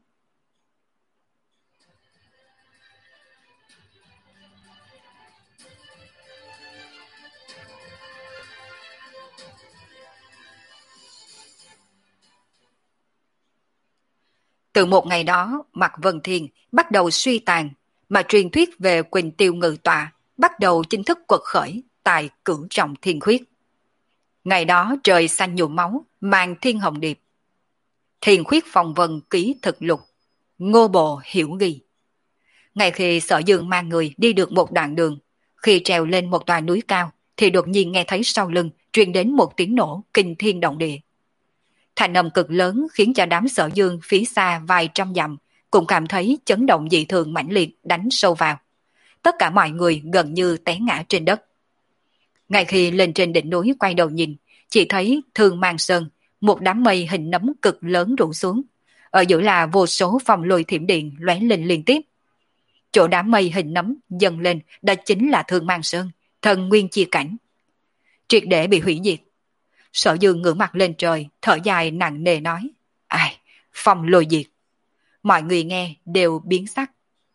Speaker 1: Từ một ngày đó, Mạc Vân Thiên bắt đầu suy tàn, mà truyền thuyết về Quỳnh Tiêu Ngự Tọa bắt đầu chính thức quật khởi tại cửu trọng thiên khuyết. Ngày đó trời xanh nhuộm máu, mang thiên hồng điệp. Thiên khuyết phong vân ký thực lục, Ngô Bộ hiểu ghi. Ngay khi Sở Dương mang người đi được một đoạn đường, khi trèo lên một tòa núi cao, thì đột nhiên nghe thấy sau lưng truyền đến một tiếng nổ kinh thiên động địa. Thành âm cực lớn khiến cho đám Sở Dương phía xa vài trăm dặm cũng cảm thấy chấn động dị thường mãnh liệt đánh sâu vào. Tất cả mọi người gần như té ngã trên đất. Ngay khi lên trên đỉnh núi quay đầu nhìn, chỉ thấy Thương Mang Sơn, một đám mây hình nấm cực lớn rủ xuống. Ở giữa là vô số phòng lôi thiểm điện lóe lên liên tiếp. Chỗ đám mây hình nấm dần lên đó chính là Thương Mang Sơn, thần nguyên chia cảnh. Triệt để bị hủy diệt. Sở Dương ngửa mặt lên trời, thở dài nặng nề nói: Ai, phong lôi diệt. Mọi người nghe đều biến sắc.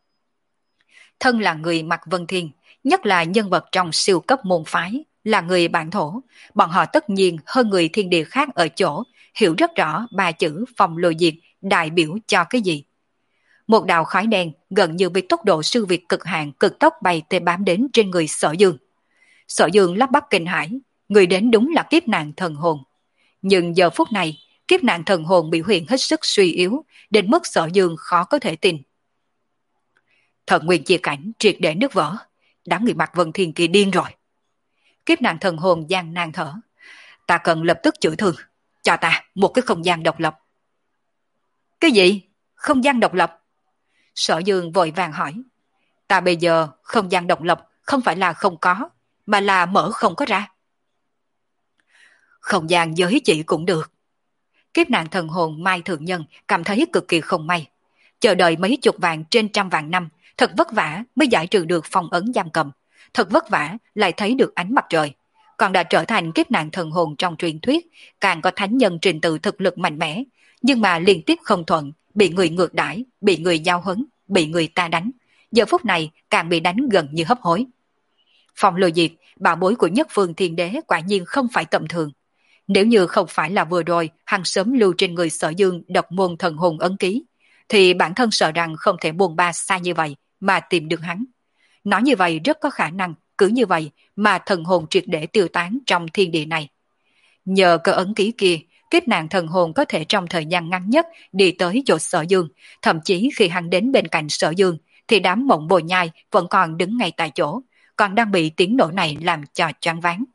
Speaker 1: Thân là người Mạc Vân Thiên, nhất là nhân vật trong siêu cấp môn phái, là người bản thổ, bọn họ tất nhiên hơn người thiên địa khác ở chỗ, hiểu rất rõ ba chữ phong lôi diệt đại biểu cho cái gì. Một đạo khói đen gần như với tốc độ siêu việt cực hạn cực tốc bay tê bám đến trên người Sở Dương. Sở Dương lắp bắp kinh hãi, người đến đúng là kiếp nạn thần hồn. Nhưng giờ phút này, kiếp nạn thần hồn biểu hiện hết sức suy yếu, đến mức Sở Dương khó có thể tin. Thần nguyên chia cảnh triệt để nứt vỡ, đám người Mạc Vân Thiên kia điên rồi. Kiếp nạn thần hồn gian nan thở. Ta cần lập tức chữa thương, cho ta một cái không gian độc lập. Cái gì? Không gian độc lập? Sở Dương vội vàng hỏi. Ta bây giờ không gian độc lập không phải là không có, mà là mở không có ra. Không gian giới chỉ cũng được. Kiếp nạn thần hồn Mai Thượng Nhân cảm thấy cực kỳ không may. Chờ đợi mấy chục vạn trên trăm vạn năm, thật vất vả mới giải trừ được phong ấn giam cầm. Thật vất vả lại thấy được ánh mặt trời. Còn đã trở thành kiếp nạn thần hồn trong truyền thuyết, càng có thánh nhân trình tự thực lực mạnh mẽ, nhưng mà liên tiếp không thuận, bị người ngược đãi, bị người giao hấn, bị người ta đánh. Giờ phút này càng bị đánh gần như hấp hối. Phong lôi diệt, bảo bối của nhất phương thiên đế quả nhiên không phải tầm thường. Nếu như không phải là vừa rồi hắn sớm lưu trên người Sở Dương độc môn thần hồn ấn ký, thì bản thân sợ rằng không thể buồn ba xa như vậy mà tìm được hắn. Nói như vậy rất có khả năng cứ như vậy mà thần hồn triệt để tiêu tán trong thiên địa này. Nhờ cơ ấn ký kia, kiếp nạn thần hồn có thể trong thời gian ngắn nhất đi tới chỗ Sở Dương, thậm chí khi hắn đến bên cạnh Sở Dương thì đám mộng bồi nhai vẫn còn đứng ngay tại chỗ, còn đang bị tiếng nổ này làm cho choáng váng.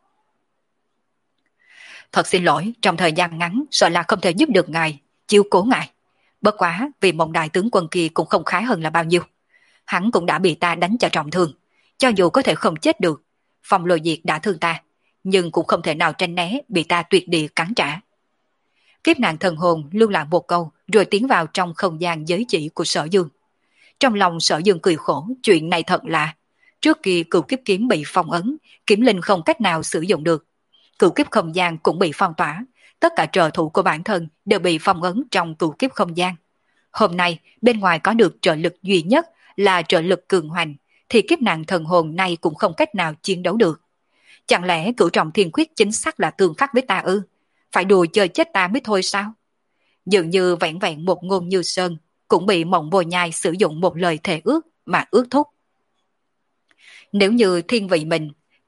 Speaker 1: Thật xin lỗi, trong thời gian ngắn sợ là không thể giúp được ngài, chiếu cố ngài. Bất quá vì mộng đại tướng quân kia cũng không khá hơn là bao nhiêu. Hắn cũng đã bị ta đánh cho trọng thương, cho dù có thể không chết được, phong lôi diệt đã thương ta, nhưng cũng không thể nào tránh né bị ta tuyệt địa cắn trả. Kiếp nạn thần hồn lưu lại một câu rồi tiến vào trong không gian giới chỉ của Sở Dương. Trong lòng Sở Dương cười khổ, chuyện này thật lạ. Trước kia cửu kiếp kiếm bị phong ấn, kiếm linh không cách nào sử dụng được. Cửu kiếp không gian cũng bị phong tỏa, tất cả trợ thủ của bản thân đều bị phong ấn trong cửu kiếp không gian. Hôm nay, bên ngoài có được trợ lực duy nhất là trợ lực cường hoành, thì kiếp nạn thần hồn này cũng không cách nào chiến đấu được. Chẳng lẽ cửu trọng thiên quyết chính xác là tương khắc với ta ư? Phải đùa chơi chết ta mới thôi sao? Dường như vẹn vẹn một ngôn như sơn, cũng bị mộng bồi nhai sử dụng một lời thề ước mà ước thúc. Nếu như thiên vị mình,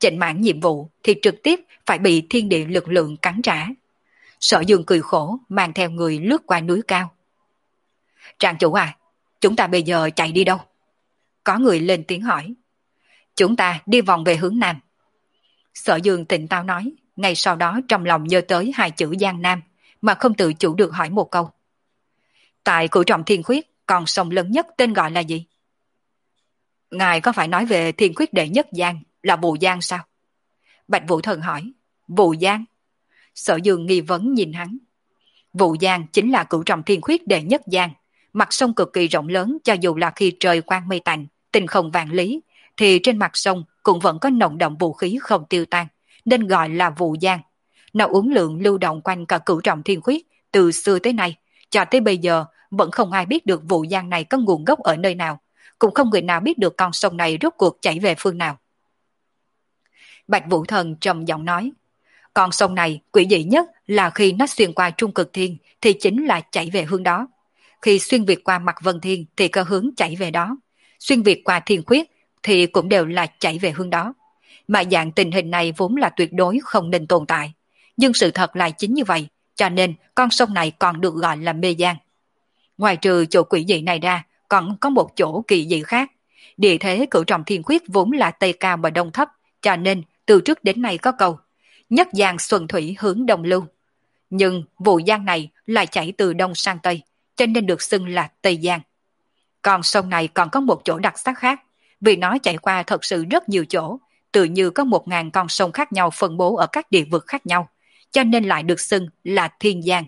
Speaker 1: chệnh mãn nhiệm vụ thì trực tiếp phải bị thiên địa lực lượng cắn trả. Sở Dương cười khổ mang theo người lướt qua núi cao. Trang chủ à, chúng ta bây giờ chạy đi đâu? Có người lên tiếng hỏi. Chúng ta đi vòng về hướng Nam. Sở Dương tỉnh táo nói, ngay sau đó trong lòng nhớ tới hai chữ Giang Nam mà không tự chủ được hỏi một câu. Tại Cửu Trọng Thiên Khuyết, con sông lớn nhất tên gọi là gì? Ngài có phải nói về Thiên Khuyết đệ nhất Giang là Vụ Giang sao? Bạch Vũ Thần hỏi. Vụ Giang? Sở Dương nghi vấn nhìn hắn. Vụ Giang chính là Cửu Trọng Thiên Khuyết đệ nhất Giang, mặt sông cực kỳ rộng lớn, cho dù là khi trời quang mây tạnh, tinh không vạn lý, thì trên mặt sông cũng vẫn có nồng đậm vũ khí không tiêu tan, nên gọi là Vụ Giang. Nó uốn lượn lưu động quanh cả Cửu Trọng Thiên Khuyết từ xưa tới nay, cho tới bây giờ vẫn không ai biết được Vụ Giang này có nguồn gốc ở nơi nào, cũng không người nào biết được con sông này rốt cuộc chảy về phương nào. Bạch Vũ Thần trầm giọng nói, con sông này quỷ dị nhất là khi nó xuyên qua Trung Cực Thiên thì chính là chảy về hướng đó. Khi xuyên việt qua mặt Vân Thiên thì có hướng chảy về đó. Xuyên việt qua Thiên Khuyết thì cũng đều là chảy về hướng đó. Mà dạng tình hình này vốn là tuyệt đối không nên tồn tại. Nhưng sự thật lại chính như vậy, cho nên con sông này còn được gọi là Mê Giang. Ngoài trừ chỗ quỷ dị này ra, còn có một chỗ kỳ dị khác. Địa thế Cửu Trọng Thiên Khuyết vốn là Tây cao và Đông thấp, cho nên từ trước đến nay có câu nhất giang xuân thủy hướng đông lưu. Nhưng Vụ Giang này lại chảy từ đông sang tây, cho nên được xưng là Tây Giang. Còn sông này còn có một chỗ đặc sắc khác, vì nó chảy qua thật sự rất nhiều chỗ, tự như có một ngàn con sông khác nhau phân bố ở các địa vực khác nhau, cho nên lại được xưng là Thiên Giang.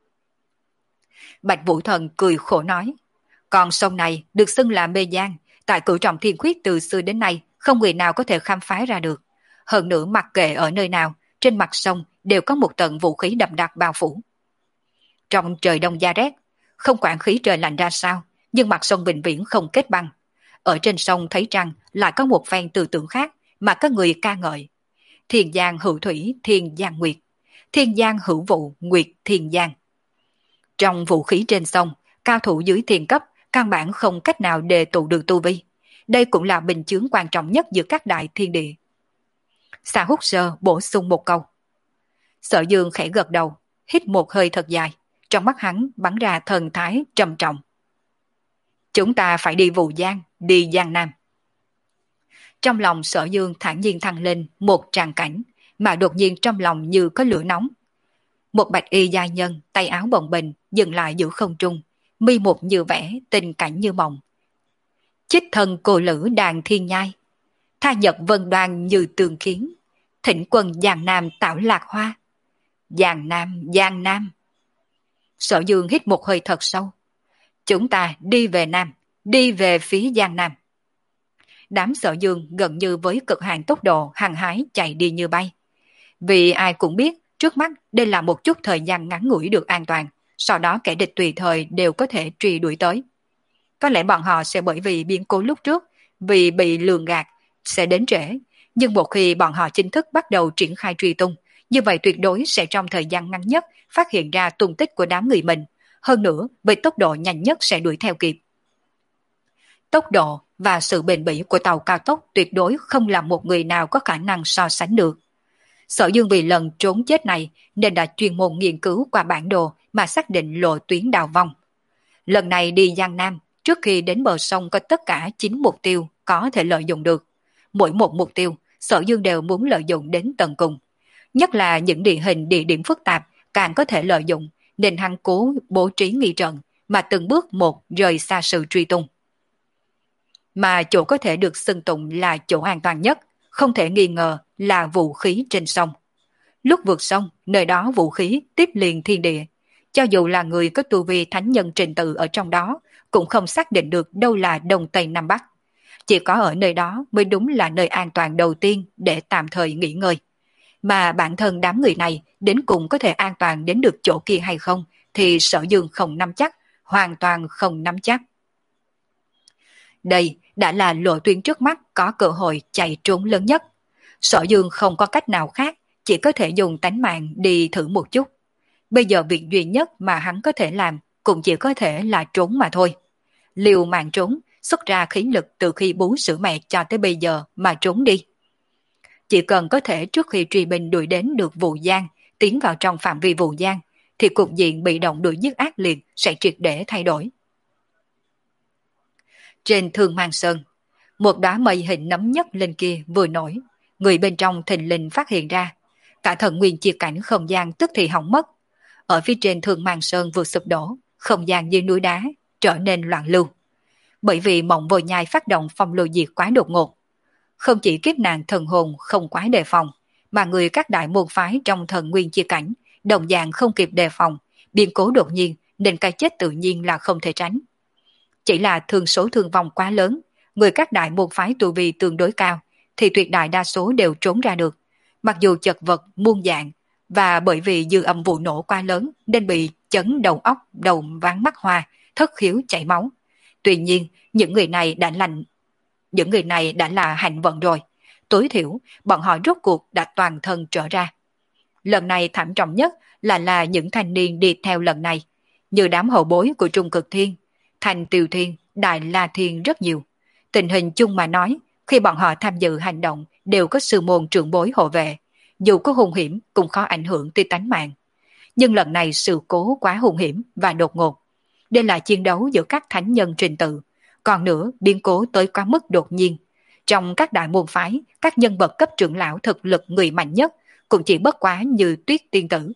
Speaker 1: Bạch Vũ Thần cười khổ nói, con sông này được xưng là Mê Giang, tại Cửu Trọng Thiên Khuyết từ xưa đến nay không người nào có thể khám phá ra được. Hơn nữa mặc kệ ở nơi nào, trên mặt sông đều có một tầng vũ khí đậm đặc bao phủ. Trong trời đông giá rét, không quản khí trời lạnh ra sao, nhưng mặt sông vĩnh viễn không kết băng. Ở trên sông thấy rằng lại có một phen tư tưởng khác mà có người ca ngợi. Thiên Giang hữu thủy, Thiên Giang nguyệt. Thiên Giang hữu vụ, nguyệt Thiên Giang. Trong vũ khí trên sông, cao thủ dưới thiên cấp căn bản không cách nào đề tụ được tu vi. Đây cũng là bình chướng quan trọng nhất giữa các đại thiên địa. Xà Húc Sơ bổ sung một câu. Sở Dương khẽ gật đầu, hít một hơi thật dài, trong mắt hắn bắn ra thần thái trầm trọng. Chúng ta phải đi Vụ Giang, đi Giang Nam. Trong lòng Sở Dương thản nhiên thăng lên một tràng cảnh, mà đột nhiên trong lòng như có lửa nóng. Một bạch y giai nhân, tay áo bồng bềnh dừng lại giữa không trung, mi một như vẽ, tình cảnh như mộng. Chích thân cô lữ đàn thiên nhai, tha nhật vân đoan như tường kiến, thỉnh quân Giang Nam tạo lạc hoa. Giang Nam, Giang Nam. Sở Dương hít một hơi thật sâu. Chúng ta đi về Nam, đi về phía Giang Nam. Đám Sở Dương gần như với cực hạn tốc độ hăng hái chạy đi như bay. Vì ai cũng biết trước mắt đây là một chút thời gian ngắn ngủi được an toàn, sau đó kẻ địch tùy thời đều có thể truy đuổi tới. Có lẽ bọn họ sẽ bởi vì biến cố lúc trước, vì bị lường gạt, sẽ đến trễ. Nhưng một khi bọn họ chính thức bắt đầu triển khai truy tung, như vậy tuyệt đối sẽ trong thời gian ngắn nhất phát hiện ra tung tích của đám người mình. Hơn nữa, với tốc độ nhanh nhất sẽ đuổi theo kịp. Tốc độ và sự bền bỉ của tàu cao tốc tuyệt đối không là một người nào có khả năng so sánh được. Sở Dương vì lần trốn chết này nên đã chuyên môn nghiên cứu qua bản đồ mà xác định lộ tuyến đào vong. Lần này đi Giang Nam, trước khi đến bờ sông có tất cả chín mục tiêu có thể lợi dụng được. Mỗi một mục tiêu, Sở Dương đều muốn lợi dụng đến tận cùng. Nhất là những địa hình địa điểm phức tạp càng có thể lợi dụng, nên hắn cố bố trí nghi trận mà từng bước một rời xa sự truy tung. Mà chỗ có thể được xưng tụng là chỗ an toàn nhất, không thể nghi ngờ là vũ khí trên sông. Lúc vượt sông, nơi đó vũ khí tiếp liền thiên địa. Cho dù là người có tu vi thánh nhân trình tự ở trong đó, cũng không xác định được đâu là Đông Tây Nam Bắc. Chỉ có ở nơi đó mới đúng là nơi an toàn đầu tiên để tạm thời nghỉ ngơi. Mà bản thân đám người này đến cùng có thể an toàn đến được chỗ kia hay không thì Sở Dương không nắm chắc, hoàn toàn không nắm chắc. Đây đã là lộ tuyến trước mắt có cơ hội chạy trốn lớn nhất. Sở Dương không có cách nào khác, chỉ có thể dùng tánh mạng đi thử một chút. Bây giờ việc duy nhất mà hắn có thể làm cũng chỉ có thể là trốn mà thôi. Liều mạng trốn, xuất ra khí lực từ khi bú sữa mẹ cho tới bây giờ mà trốn đi. chỉ cần có thể trước khi truy binh đuổi đến được Vũ Giang, tiến vào trong phạm vi Vũ Giang, thì cục diện bị động đuổi giết ác liệt sẽ triệt để thay đổi. Trên Thương Mang Sơn, một đóa mây hình nấm nhất lên kia vừa nổi, người bên trong thình lình phát hiện ra, cả thần nguyên chia cảnh không gian tức thì hỏng mất. Ở phía trên Thương Mang Sơn vừa sụp đổ, không gian dưới núi đá trở nên loạn lưu. Bởi vì Mộng Vô Nhai phát động phong lôi diệt quá đột ngột, không chỉ kiếp nạn thần hồn không quá đề phòng, mà người các đại môn phái trong thần nguyên chia cảnh đồng dạng không kịp đề phòng, biến cố đột nhiên nên cái chết tự nhiên là không thể tránh. Chỉ là thương số thương vong quá lớn, người các đại môn phái tu vi tương đối cao, thì tuyệt đại đa số đều trốn ra được, mặc dù chật vật muôn dạng, và bởi vì dư âm vụ nổ quá lớn nên bị chấn đầu óc, đầu váng mắt hoa, thất khiếu chảy máu. Tuy nhiên, những người này đã lành, những người này đã là hạnh vận rồi, tối thiểu bọn họ rốt cuộc đã toàn thân trở ra. Lần này thảm trọng nhất là là những thanh niên đi theo lần này, như đám hậu bối của Trung Cực Thiên, Thành Tiều Thiên, Đại La Thiên rất nhiều. Tình hình chung mà nói, khi bọn họ tham dự hành động đều có sư môn trưởng bối hộ vệ, dù có hung hiểm cũng khó ảnh hưởng tới tánh mạng. Nhưng lần này sự cố quá hung hiểm và đột ngột. Đây là chiến đấu giữa các thánh nhân trình tự, còn nữa biến cố tới quá mức đột nhiên. Trong các đại môn phái, các nhân vật cấp trưởng lão thực lực người mạnh nhất cũng chỉ bất quá như Tuyết Tiên Tử,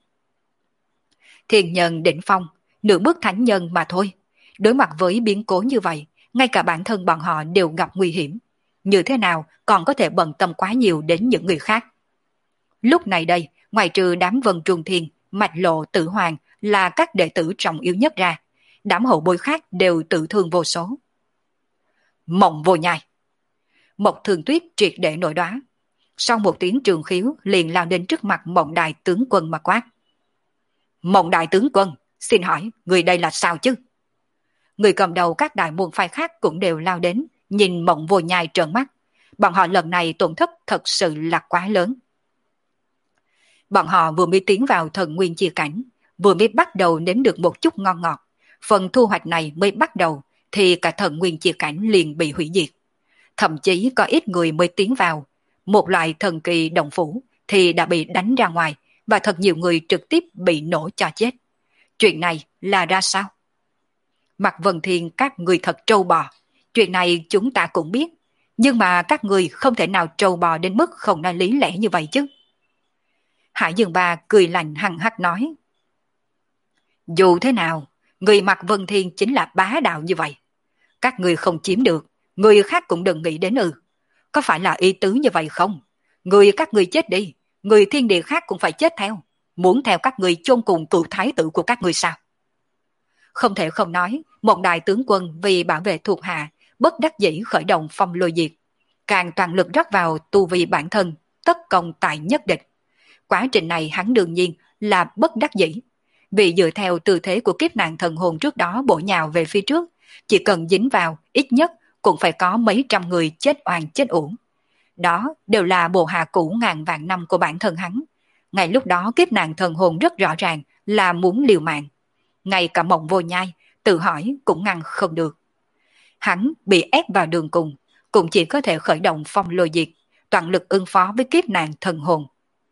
Speaker 1: Thiên Nhân đỉnh phong, nửa bước thánh nhân mà thôi. Đối mặt với biến cố như vậy, ngay cả bản thân bọn họ đều gặp nguy hiểm. Như thế nào còn có thể bận tâm quá nhiều đến những người khác. Lúc này đây, ngoài trừ đám Vân Trung Thiên, Mạch Lộ, Tử Hoàng là các đệ tử trọng yếu nhất ra, đám hậu bối khác đều tự thương vô số. Mộng Vô Nhai. Mộc Thường Tuyết triệt để nổi đoá. Sau một tiếng trường khiếu liền lao đến trước mặt Mộng Đại tướng quân mà quát. Mộng Đại tướng quân, xin hỏi người đây là sao chứ? Người cầm đầu các đại môn phái khác cũng đều lao đến, nhìn Mộng Vô Nhai trợn mắt. Bọn họ lần này tổn thất thật sự là quá lớn. Bọn họ vừa mới tiến vào thần nguyên chia cảnh, vừa mới bắt đầu nếm được một chút ngon ngọt. Phần thu hoạch này mới bắt đầu, thì cả thần nguyên chia cảnh liền bị hủy diệt. Thậm chí có ít người mới tiến vào, một loại thần kỳ động phủ thì đã bị đánh ra ngoài, và thật nhiều người trực tiếp bị nổ cho chết. Chuyện này là ra sao? Mạc Vân Thiên, các người thật trâu bò. Chuyện này chúng ta cũng biết, nhưng mà các người không thể nào trâu bò đến mức không nói lý lẽ như vậy chứ. Hải Dương Ba cười lạnh hăng hắc nói. Dù thế nào, người Mạc Vân Thiên chính là bá đạo như vậy. Các người không chiếm được, người khác cũng đừng nghĩ đến ư. Có phải là ý tứ như vậy không? Người các người chết đi, người thiên địa khác cũng phải chết theo. Muốn theo các người chôn cùng cựu thái tử của các người sao? Không thể không nói, một đại tướng quân vì bảo vệ thuộc hạ, bất đắc dĩ khởi động phong lôi diệt. Càng toàn lực rót vào tu vi bản thân, tất công tại nhất địch. Quá trình này hắn đương nhiên là bất đắc dĩ. Vì dựa theo tư thế của kiếp nạn thần hồn trước đó bổ nhào về phía trước, chỉ cần dính vào ít nhất cũng phải có mấy trăm người chết oan chết uổng. Đó đều là bộ hạ cũ ngàn vạn năm của bản thân hắn. Ngay lúc đó kiếp nạn thần hồn rất rõ ràng là muốn liều mạng. Ngay cả Mộng Vô Nhai tự hỏi cũng ngăn không được. Hắn bị ép vào đường cùng, cũng chỉ có thể khởi động phong lôi diệt, toàn lực ứng phó với kiếp nạn thần hồn.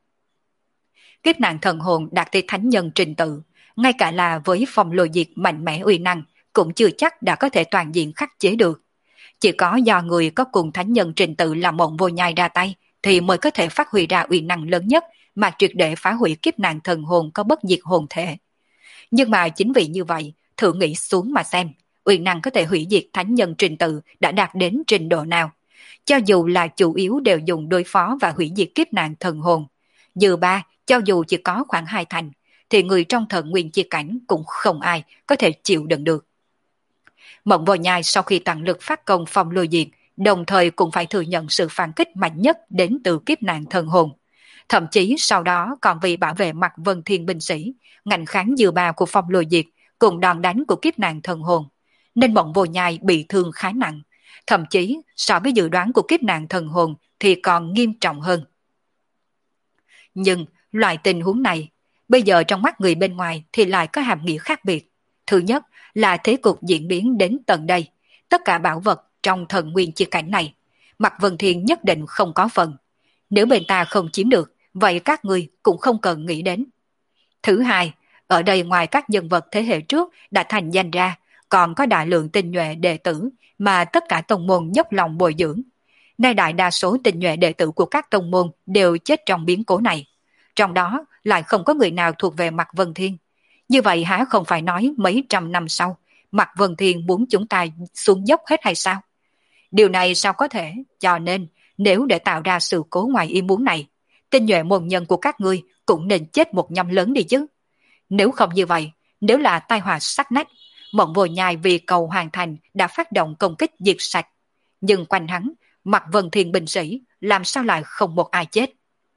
Speaker 1: Kiếp nạn thần hồn đạt tới thánh nhân trình tự, ngay cả là với phong lôi diệt mạnh mẽ uy năng cũng chưa chắc đã có thể toàn diện khắc chế được. Chỉ có do người có cùng thánh nhân trình tự là Mộng Vô Nhai ra tay thì mới có thể phát huy ra uy năng lớn nhất mà triệt để phá hủy kiếp nạn thần hồn có bất diệt hồn thể. Nhưng mà chính vì như vậy, thử nghĩ xuống mà xem, uy năng có thể hủy diệt thánh nhân trình tự đã đạt đến trình độ nào. Cho dù là chủ yếu đều dùng đối phó và hủy diệt kiếp nạn thần hồn, dư ba cho dù chỉ có khoảng hai thành, thì người trong thần nguyên chia cảnh cũng không ai có thể chịu đựng được. Mộng Vô Nhai sau khi toàn lực phát công phong lôi diệt, đồng thời cũng phải thừa nhận sự phản kích mạnh nhất đến từ kiếp nạn thần hồn. Thậm chí sau đó còn vì bảo vệ Mạc Vân Thiên binh sĩ, ngạnh kháng dư ba của phong lôi diệt cùng đòn đánh của kiếp nạn thần hồn, nên Mộng Vô Nhai bị thương khá nặng, thậm chí so với dự đoán của kiếp nạn thần hồn thì còn nghiêm trọng hơn. Nhưng loại tình huống này, bây giờ trong mắt người bên ngoài thì lại có hàm nghĩa khác biệt. Thứ nhất là thế cục diễn biến đến tận đây, tất cả bảo vật trong thần nguyên chia cảnh này, Mạc Vân Thiên nhất định không có phần. Nếu bên ta không chiếm được, vậy các ngươi cũng không cần nghĩ đến. Thứ hai, ở đây ngoài các nhân vật thế hệ trước đã thành danh ra, còn có đại lượng tinh nhuệ đệ tử mà tất cả tông môn dốc lòng bồi dưỡng. Nay đại đa số tinh nhuệ đệ tử của các tông môn đều chết trong biến cố này. Trong đó lại không có người nào thuộc về Mạc Vân Thiên. Như vậy há không phải nói mấy trăm năm sau, Mạc Vân Thiên muốn chúng ta xuống dốc hết hay sao? Điều này sao có thể, cho nên nếu để tạo ra sự cố ngoài ý muốn này, tinh nhuệ môn nhân của các ngươi cũng nên chết một nhăm lớn đi chứ. Nếu không như vậy, nếu là tai họa sắc nách, Mộng Vô Nhai vì cầu hoàn thành đã phát động công kích diệt sạch. Nhưng quanh hắn, Mạc Vân Thiên binh sĩ, làm sao lại không một ai chết?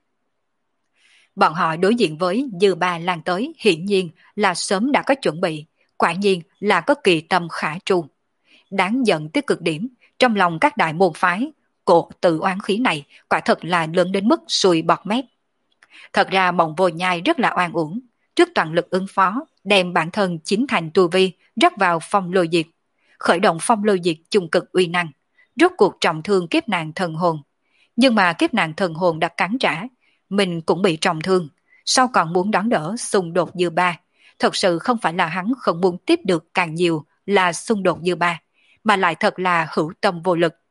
Speaker 1: Bọn họ đối diện với Dư Ba Lan tới hiển nhiên là sớm đã có chuẩn bị, quả nhiên là có kỳ tâm khả tru. Đáng giận tới cực điểm, trong lòng các đại môn phái, cột tự oán khí này quả thật là lớn đến mức sùi bọt mép. Thật ra Mộng Vô Nhai rất là oan uổng, trước toàn lực ứng phó, đem bản thân chính thành tu vi rắc vào phong lôi diệt, khởi động phong lôi diệt chung cực uy năng, rốt cuộc trọng thương kiếp nạn thần hồn. Nhưng mà kiếp nạn thần hồn đã cắn trả, mình cũng bị trọng thương, sau còn muốn đón đỡ xung đột Dư Ba. Thật sự không phải là hắn không muốn tiếp được càng nhiều là xung đột Dư Ba, mà lại thật là hữu tâm vô lực.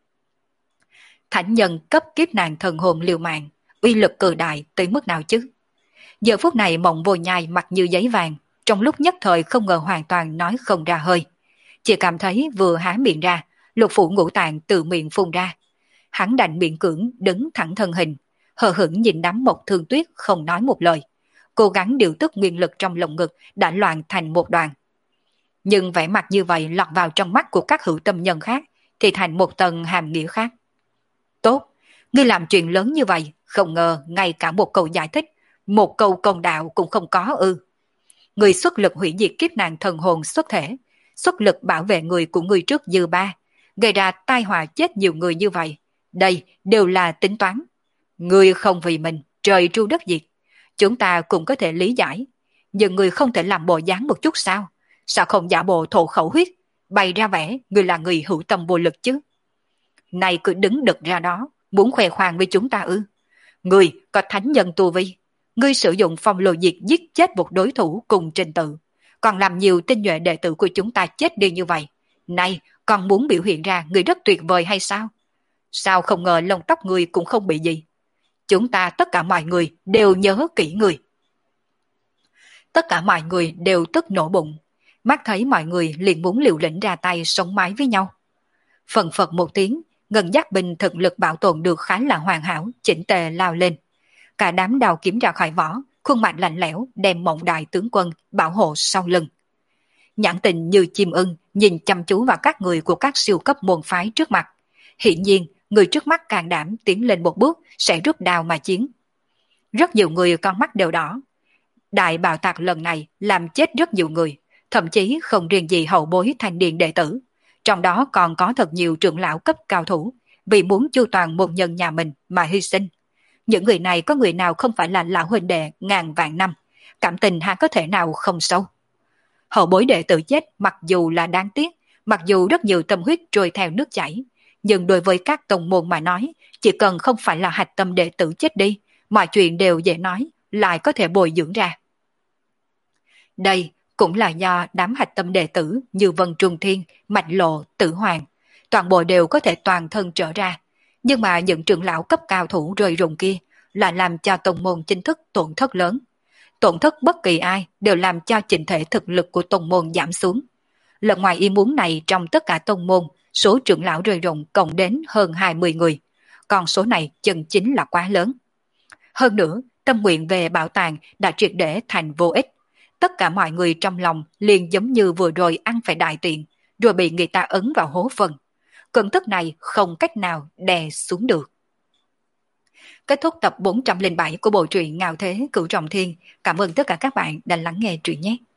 Speaker 1: Thánh nhân cấp kiếp nạn thần hồn liều mạng, uy lực cự đại tới mức nào chứ? Giờ phút này Mộng Vô Nhai mặt như giấy vàng, trong lúc nhất thời không ngờ hoàn toàn nói không ra hơi. Chỉ cảm thấy vừa há miệng ra, lục phủ ngũ tạng từ miệng phun ra. Hắn đành miệng cưỡng đứng thẳng thân hình, hờ hững nhìn đám Mộc Thương Tuyết không nói một lời. Cố gắng điều tức nguyên lực trong lồng ngực đã loạn thành một đoàn. Nhưng vẻ mặt như vậy lọt vào trong mắt của các hữu tâm nhân khác thì thành một tầng hàm nghĩa khác. Tốt, ngươi làm chuyện lớn như vậy, không ngờ ngay cả một câu giải thích, một câu công đạo cũng không có ư. Người xuất lực hủy diệt kiếp nạn thần hồn xuất thể, xuất lực bảo vệ người của người trước Dư Ba, gây ra tai họa chết nhiều người như vậy. Đây đều là tính toán. Người không vì mình, trời tru đất diệt. Chúng ta cũng có thể lý giải. Nhưng người không thể làm bộ dáng một chút sao? Sao không giả bộ thổ khẩu huyết, bày ra vẻ người là người hữu tâm vô lực chứ? Này cứ đứng đực ra đó, muốn khoe khoang với chúng ta ư? Người có thánh nhân tu vi, ngươi sử dụng phong lôi diệt giết chết một đối thủ cùng trình tự, còn làm nhiều tinh nhuệ đệ tử của chúng ta chết đi như vậy. Này, còn muốn biểu hiện ra người rất tuyệt vời hay sao? Sao không ngờ lông tóc người cũng không bị gì? Chúng ta tất cả mọi người đều nhớ kỹ người. Tất cả mọi người đều tức nổ bụng, mắt thấy mọi người liền muốn liều lĩnh ra tay sống mái với nhau. Phần phật một tiếng, Ngân Giác Binh thực lực bảo tồn được khá là hoàn hảo, chỉnh tề lao lên. Cả đám đào kiếm ra khỏi vỏ, khuôn mặt lạnh lẽo đem Mộng Đại tướng quân bảo hộ sau lưng. Nhãn tình như chim ưng nhìn chăm chú vào các người của các siêu cấp môn phái trước mặt. Hiển nhiên, người trước mắt can đảm tiến lên một bước sẽ rút đao mà chiến. Rất nhiều người con mắt đều đỏ. Đại bạo tạc lần này làm chết rất nhiều người, thậm chí không riêng gì hậu bối thanh niên đệ tử. Trong đó còn có thật nhiều trưởng lão cấp cao thủ, vì muốn chu toàn môn nhân nhà mình mà hy sinh. Những người này có người nào không phải là lão huynh đệ ngàn vạn năm, cảm tình há có thể nào không sâu. Hậu bối đệ tử chết mặc dù là đáng tiếc, mặc dù rất nhiều tâm huyết trôi theo nước chảy, nhưng đối với các tông môn mà nói, chỉ cần không phải là hạch tâm đệ tử chết đi, mọi chuyện đều dễ nói, lại có thể bồi dưỡng ra. Đây cũng là do đám hạch tâm đệ tử như Vân Trung Thiên, Mạch Lộ, Tử Hoàng, toàn bộ đều có thể toàn thân trở ra. Nhưng mà những trưởng lão cấp cao thủ rơi rụng kia là làm cho tông môn chính thức tổn thất lớn. Tổn thất bất kỳ ai đều làm cho chỉnh thể thực lực của tông môn giảm xuống. Lần ngoài ý muốn này trong tất cả tông môn, số trưởng lão rơi rụng cộng đến hơn hai mươi người. Còn số này chân chính là quá lớn. Hơn nữa, tâm nguyện về bảo tàng đã triệt để thành vô ích. Tất cả mọi người trong lòng liền giống như vừa rồi ăn phải đại tiện, rồi bị người ta ấn vào hố phần. Cơn tức này không cách nào đè xuống được. Kết thúc tập bốn trăm lẻ bảy của bộ truyện Ngạo Thế Cửu Trọng Thiên. Cảm ơn tất cả các bạn đã lắng nghe truyện nhé.